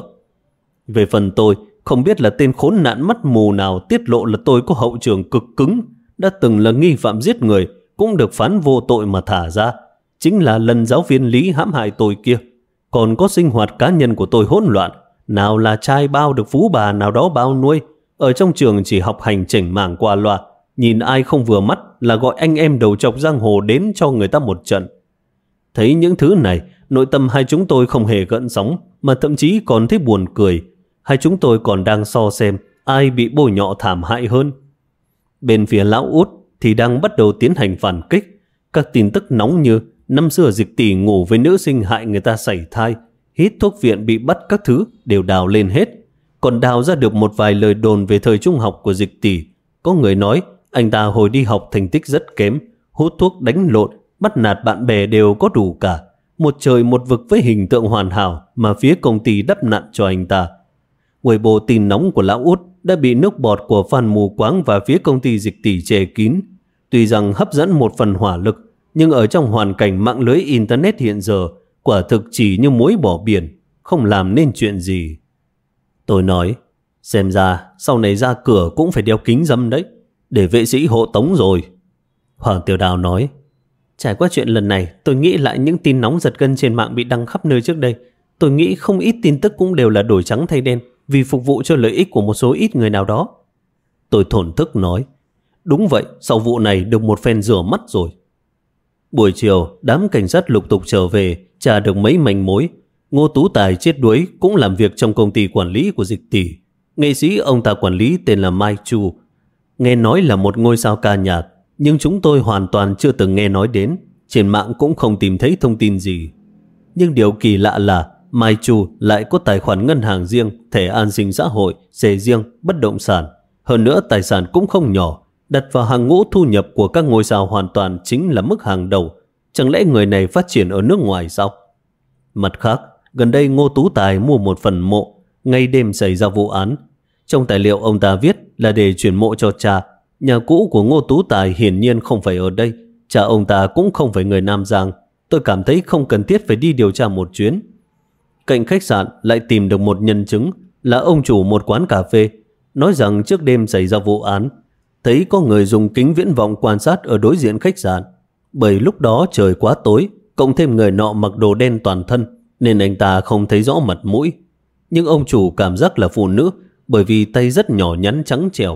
Về phần tôi, không biết là tên khốn nạn mắt mù nào tiết lộ là tôi có hậu trường cực cứng, đã từng là nghi phạm giết người, cũng được phán vô tội mà thả ra. Chính là lần giáo viên Lý hãm hại tôi kia. Còn có sinh hoạt cá nhân của tôi hỗn loạn, nào là trai bao được phú bà nào đó bao nuôi, ở trong trường chỉ học hành chỉnh mảng qua loa, nhìn ai không vừa mắt là gọi anh em đầu chọc giang hồ đến cho người ta một trận. Thấy những thứ này, nội tâm hai chúng tôi không hề gợn sóng, mà thậm chí còn thấy buồn cười. Hai chúng tôi còn đang so xem ai bị bôi nhọ thảm hại hơn. Bên phía Lão Út thì đang bắt đầu tiến hành phản kích. Các tin tức nóng như năm xưa Dịch Tỷ ngủ với nữ sinh hại người ta sảy thai, hít thuốc viện bị bắt các thứ đều đào lên hết. Còn đào ra được một vài lời đồn về thời trung học của Dịch Tỷ. Có người nói anh ta hồi đi học thành tích rất kém, hút thuốc đánh lộn, bắt nạt bạn bè đều có đủ cả. Một trời một vực với hình tượng hoàn hảo mà phía công ty đắp nặn cho anh ta. Weibo tin nóng của Lão Út đã bị nước bọt của fan mù quáng và phía công ty Dịch Tỷ che kín. Tuy rằng hấp dẫn một phần hỏa lực, nhưng ở trong hoàn cảnh mạng lưới Internet hiện giờ, quả thực chỉ như muối bỏ biển, không làm nên chuyện gì. Tôi nói, xem ra sau này ra cửa cũng phải đeo kính râm đấy, để vệ sĩ hộ tống rồi. Hoàng Tiểu Đào nói, trải qua chuyện lần này, tôi nghĩ lại những tin nóng giật gân trên mạng bị đăng khắp nơi trước đây. Tôi nghĩ không ít tin tức cũng đều là đổi trắng thay đen, vì phục vụ cho lợi ích của một số ít người nào đó. Tôi thổn thức nói, đúng vậy, sau vụ này được một phen rửa mắt rồi. Buổi chiều, đám cảnh sát lục tục trở về, tra được mấy manh mối. Ngô Tú Tài chết đuối cũng làm việc trong công ty quản lý của Dịch Tỷ. Nghệ sĩ ông ta quản lý tên là Mai Chu, nghe nói là một ngôi sao ca nhạc, nhưng chúng tôi hoàn toàn chưa từng nghe nói đến. Trên mạng cũng không tìm thấy thông tin gì. Nhưng điều kỳ lạ là Mai Chu lại có tài khoản ngân hàng riêng, thẻ an sinh xã hội, xe riêng, bất động sản. Hơn nữa tài sản cũng không nhỏ, đặt vào hàng ngũ thu nhập của các ngôi sao hoàn toàn chính là mức hàng đầu. Chẳng lẽ người này phát triển ở nước ngoài sao? Mặt khác, gần đây Ngô Tú Tài mua một phần mộ, ngay đêm xảy ra vụ án. Trong tài liệu ông ta viết là để chuyển mộ cho cha. Nhà cũ của Ngô Tú Tài hiển nhiên không phải ở đây. Cha ông ta cũng không phải người Nam Giang. tôi cảm thấy không cần thiết phải đi điều tra một chuyến. Cạnh khách sạn lại tìm được một nhân chứng là ông chủ một quán cà phê, nói rằng trước đêm xảy ra vụ án, thấy có người dùng kính viễn vọng quan sát ở đối diện khách sạn. Bởi lúc đó trời quá tối, cộng thêm người nọ mặc đồ đen toàn thân, nên anh ta không thấy rõ mặt mũi. Nhưng ông chủ cảm giác là phụ nữ, bởi vì tay rất nhỏ nhắn trắng trẻo.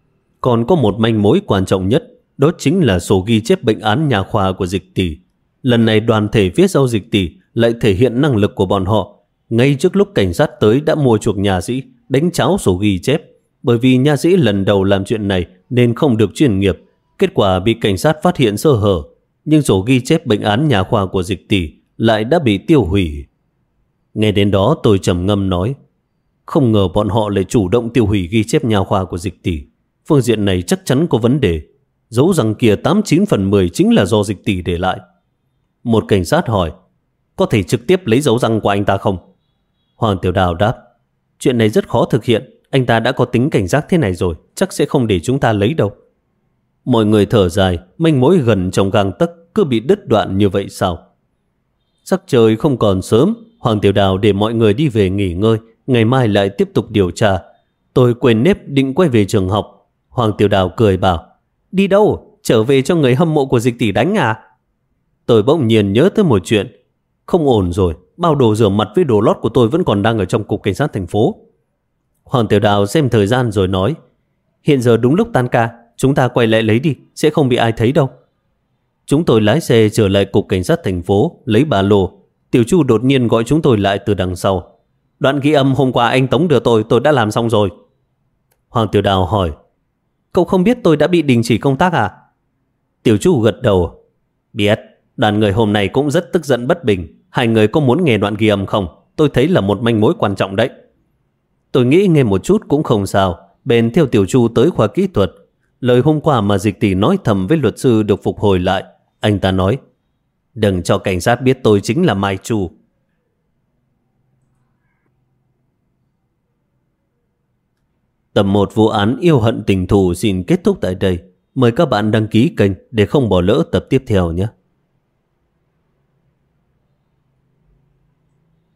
Còn có một manh mối quan trọng nhất, đó chính là sổ ghi chép bệnh án nhà khoa của Dịch Tỷ. Lần này đoàn thể phía sau Dịch Tỷ lại thể hiện năng lực của bọn họ. Ngay trước lúc cảnh sát tới đã mua chuộc nha sĩ, đánh cháo sổ ghi chép. Bởi vì nha sĩ lần đầu làm chuyện này nên không được chuyên nghiệp. Kết quả bị cảnh sát phát hiện sơ hở. Nhưng sổ ghi chép bệnh án nhà khoa của Dịch Tỷ lại đã bị tiêu hủy. Nghe đến đó tôi trầm ngâm nói, không ngờ bọn họ lại chủ động tiêu hủy ghi chép nhà khoa của Dịch Tỷ. Phương diện này chắc chắn có vấn đề. Dấu răng kia 89 phần 10 chính là do Dịch Tỷ để lại. Một cảnh sát hỏi, có thể trực tiếp lấy dấu răng của anh ta không? Hoàng Tiểu Đào đáp, chuyện này rất khó thực hiện. Anh ta đã có tính cảnh giác thế này rồi, chắc sẽ không để chúng ta lấy đâu. Mọi người thở dài, manh mối gần trong gang tấc cứ bị đứt đoạn như vậy sao? Sắc trời không còn sớm, Hoàng Tiểu Đào để mọi người đi về nghỉ ngơi, ngày mai lại tiếp tục điều tra. Tôi quên nếp định quay về trường học. Hoàng Tiểu Đào cười bảo, đi đâu? Trở về cho người hâm mộ của Dịch Tỷ đánh à? Tôi bỗng nhiên nhớ tới một chuyện. Không ổn rồi, bao đồ rửa mặt với đồ lót của tôi vẫn còn đang ở trong cục cảnh sát thành phố. Hoàng Tiểu Đào xem thời gian rồi nói, hiện giờ đúng lúc tan ca, chúng ta quay lại lấy đi, sẽ không bị ai thấy đâu. Chúng tôi lái xe trở lại cục cảnh sát thành phố, lấy ba lô. Tiểu Chu đột nhiên gọi chúng tôi lại từ đằng sau. Đoạn ghi âm hôm qua anh Tống đưa tôi đã làm xong rồi. Hoàng Tiểu Đào hỏi, cậu không biết tôi đã bị đình chỉ công tác à? Tiểu Chu gật đầu, biết. Đoàn người hôm nay cũng rất tức giận bất bình. Hai người có muốn nghe đoạn ghi âm không? Tôi thấy là một manh mối quan trọng đấy. Tôi nghĩ nghe một chút cũng không sao, bèn theo Tiểu Chu tới khoa kỹ thuật. Lời hôm qua mà Dịch Tỷ nói thầm với luật sư được phục hồi lại. Anh ta nói, đừng cho cảnh sát biết tôi chính là Mai Chu. Tập 1 vụ án yêu hận tình thù xin kết thúc tại đây. Mời các bạn đăng ký kênh để không bỏ lỡ tập tiếp theo nhé.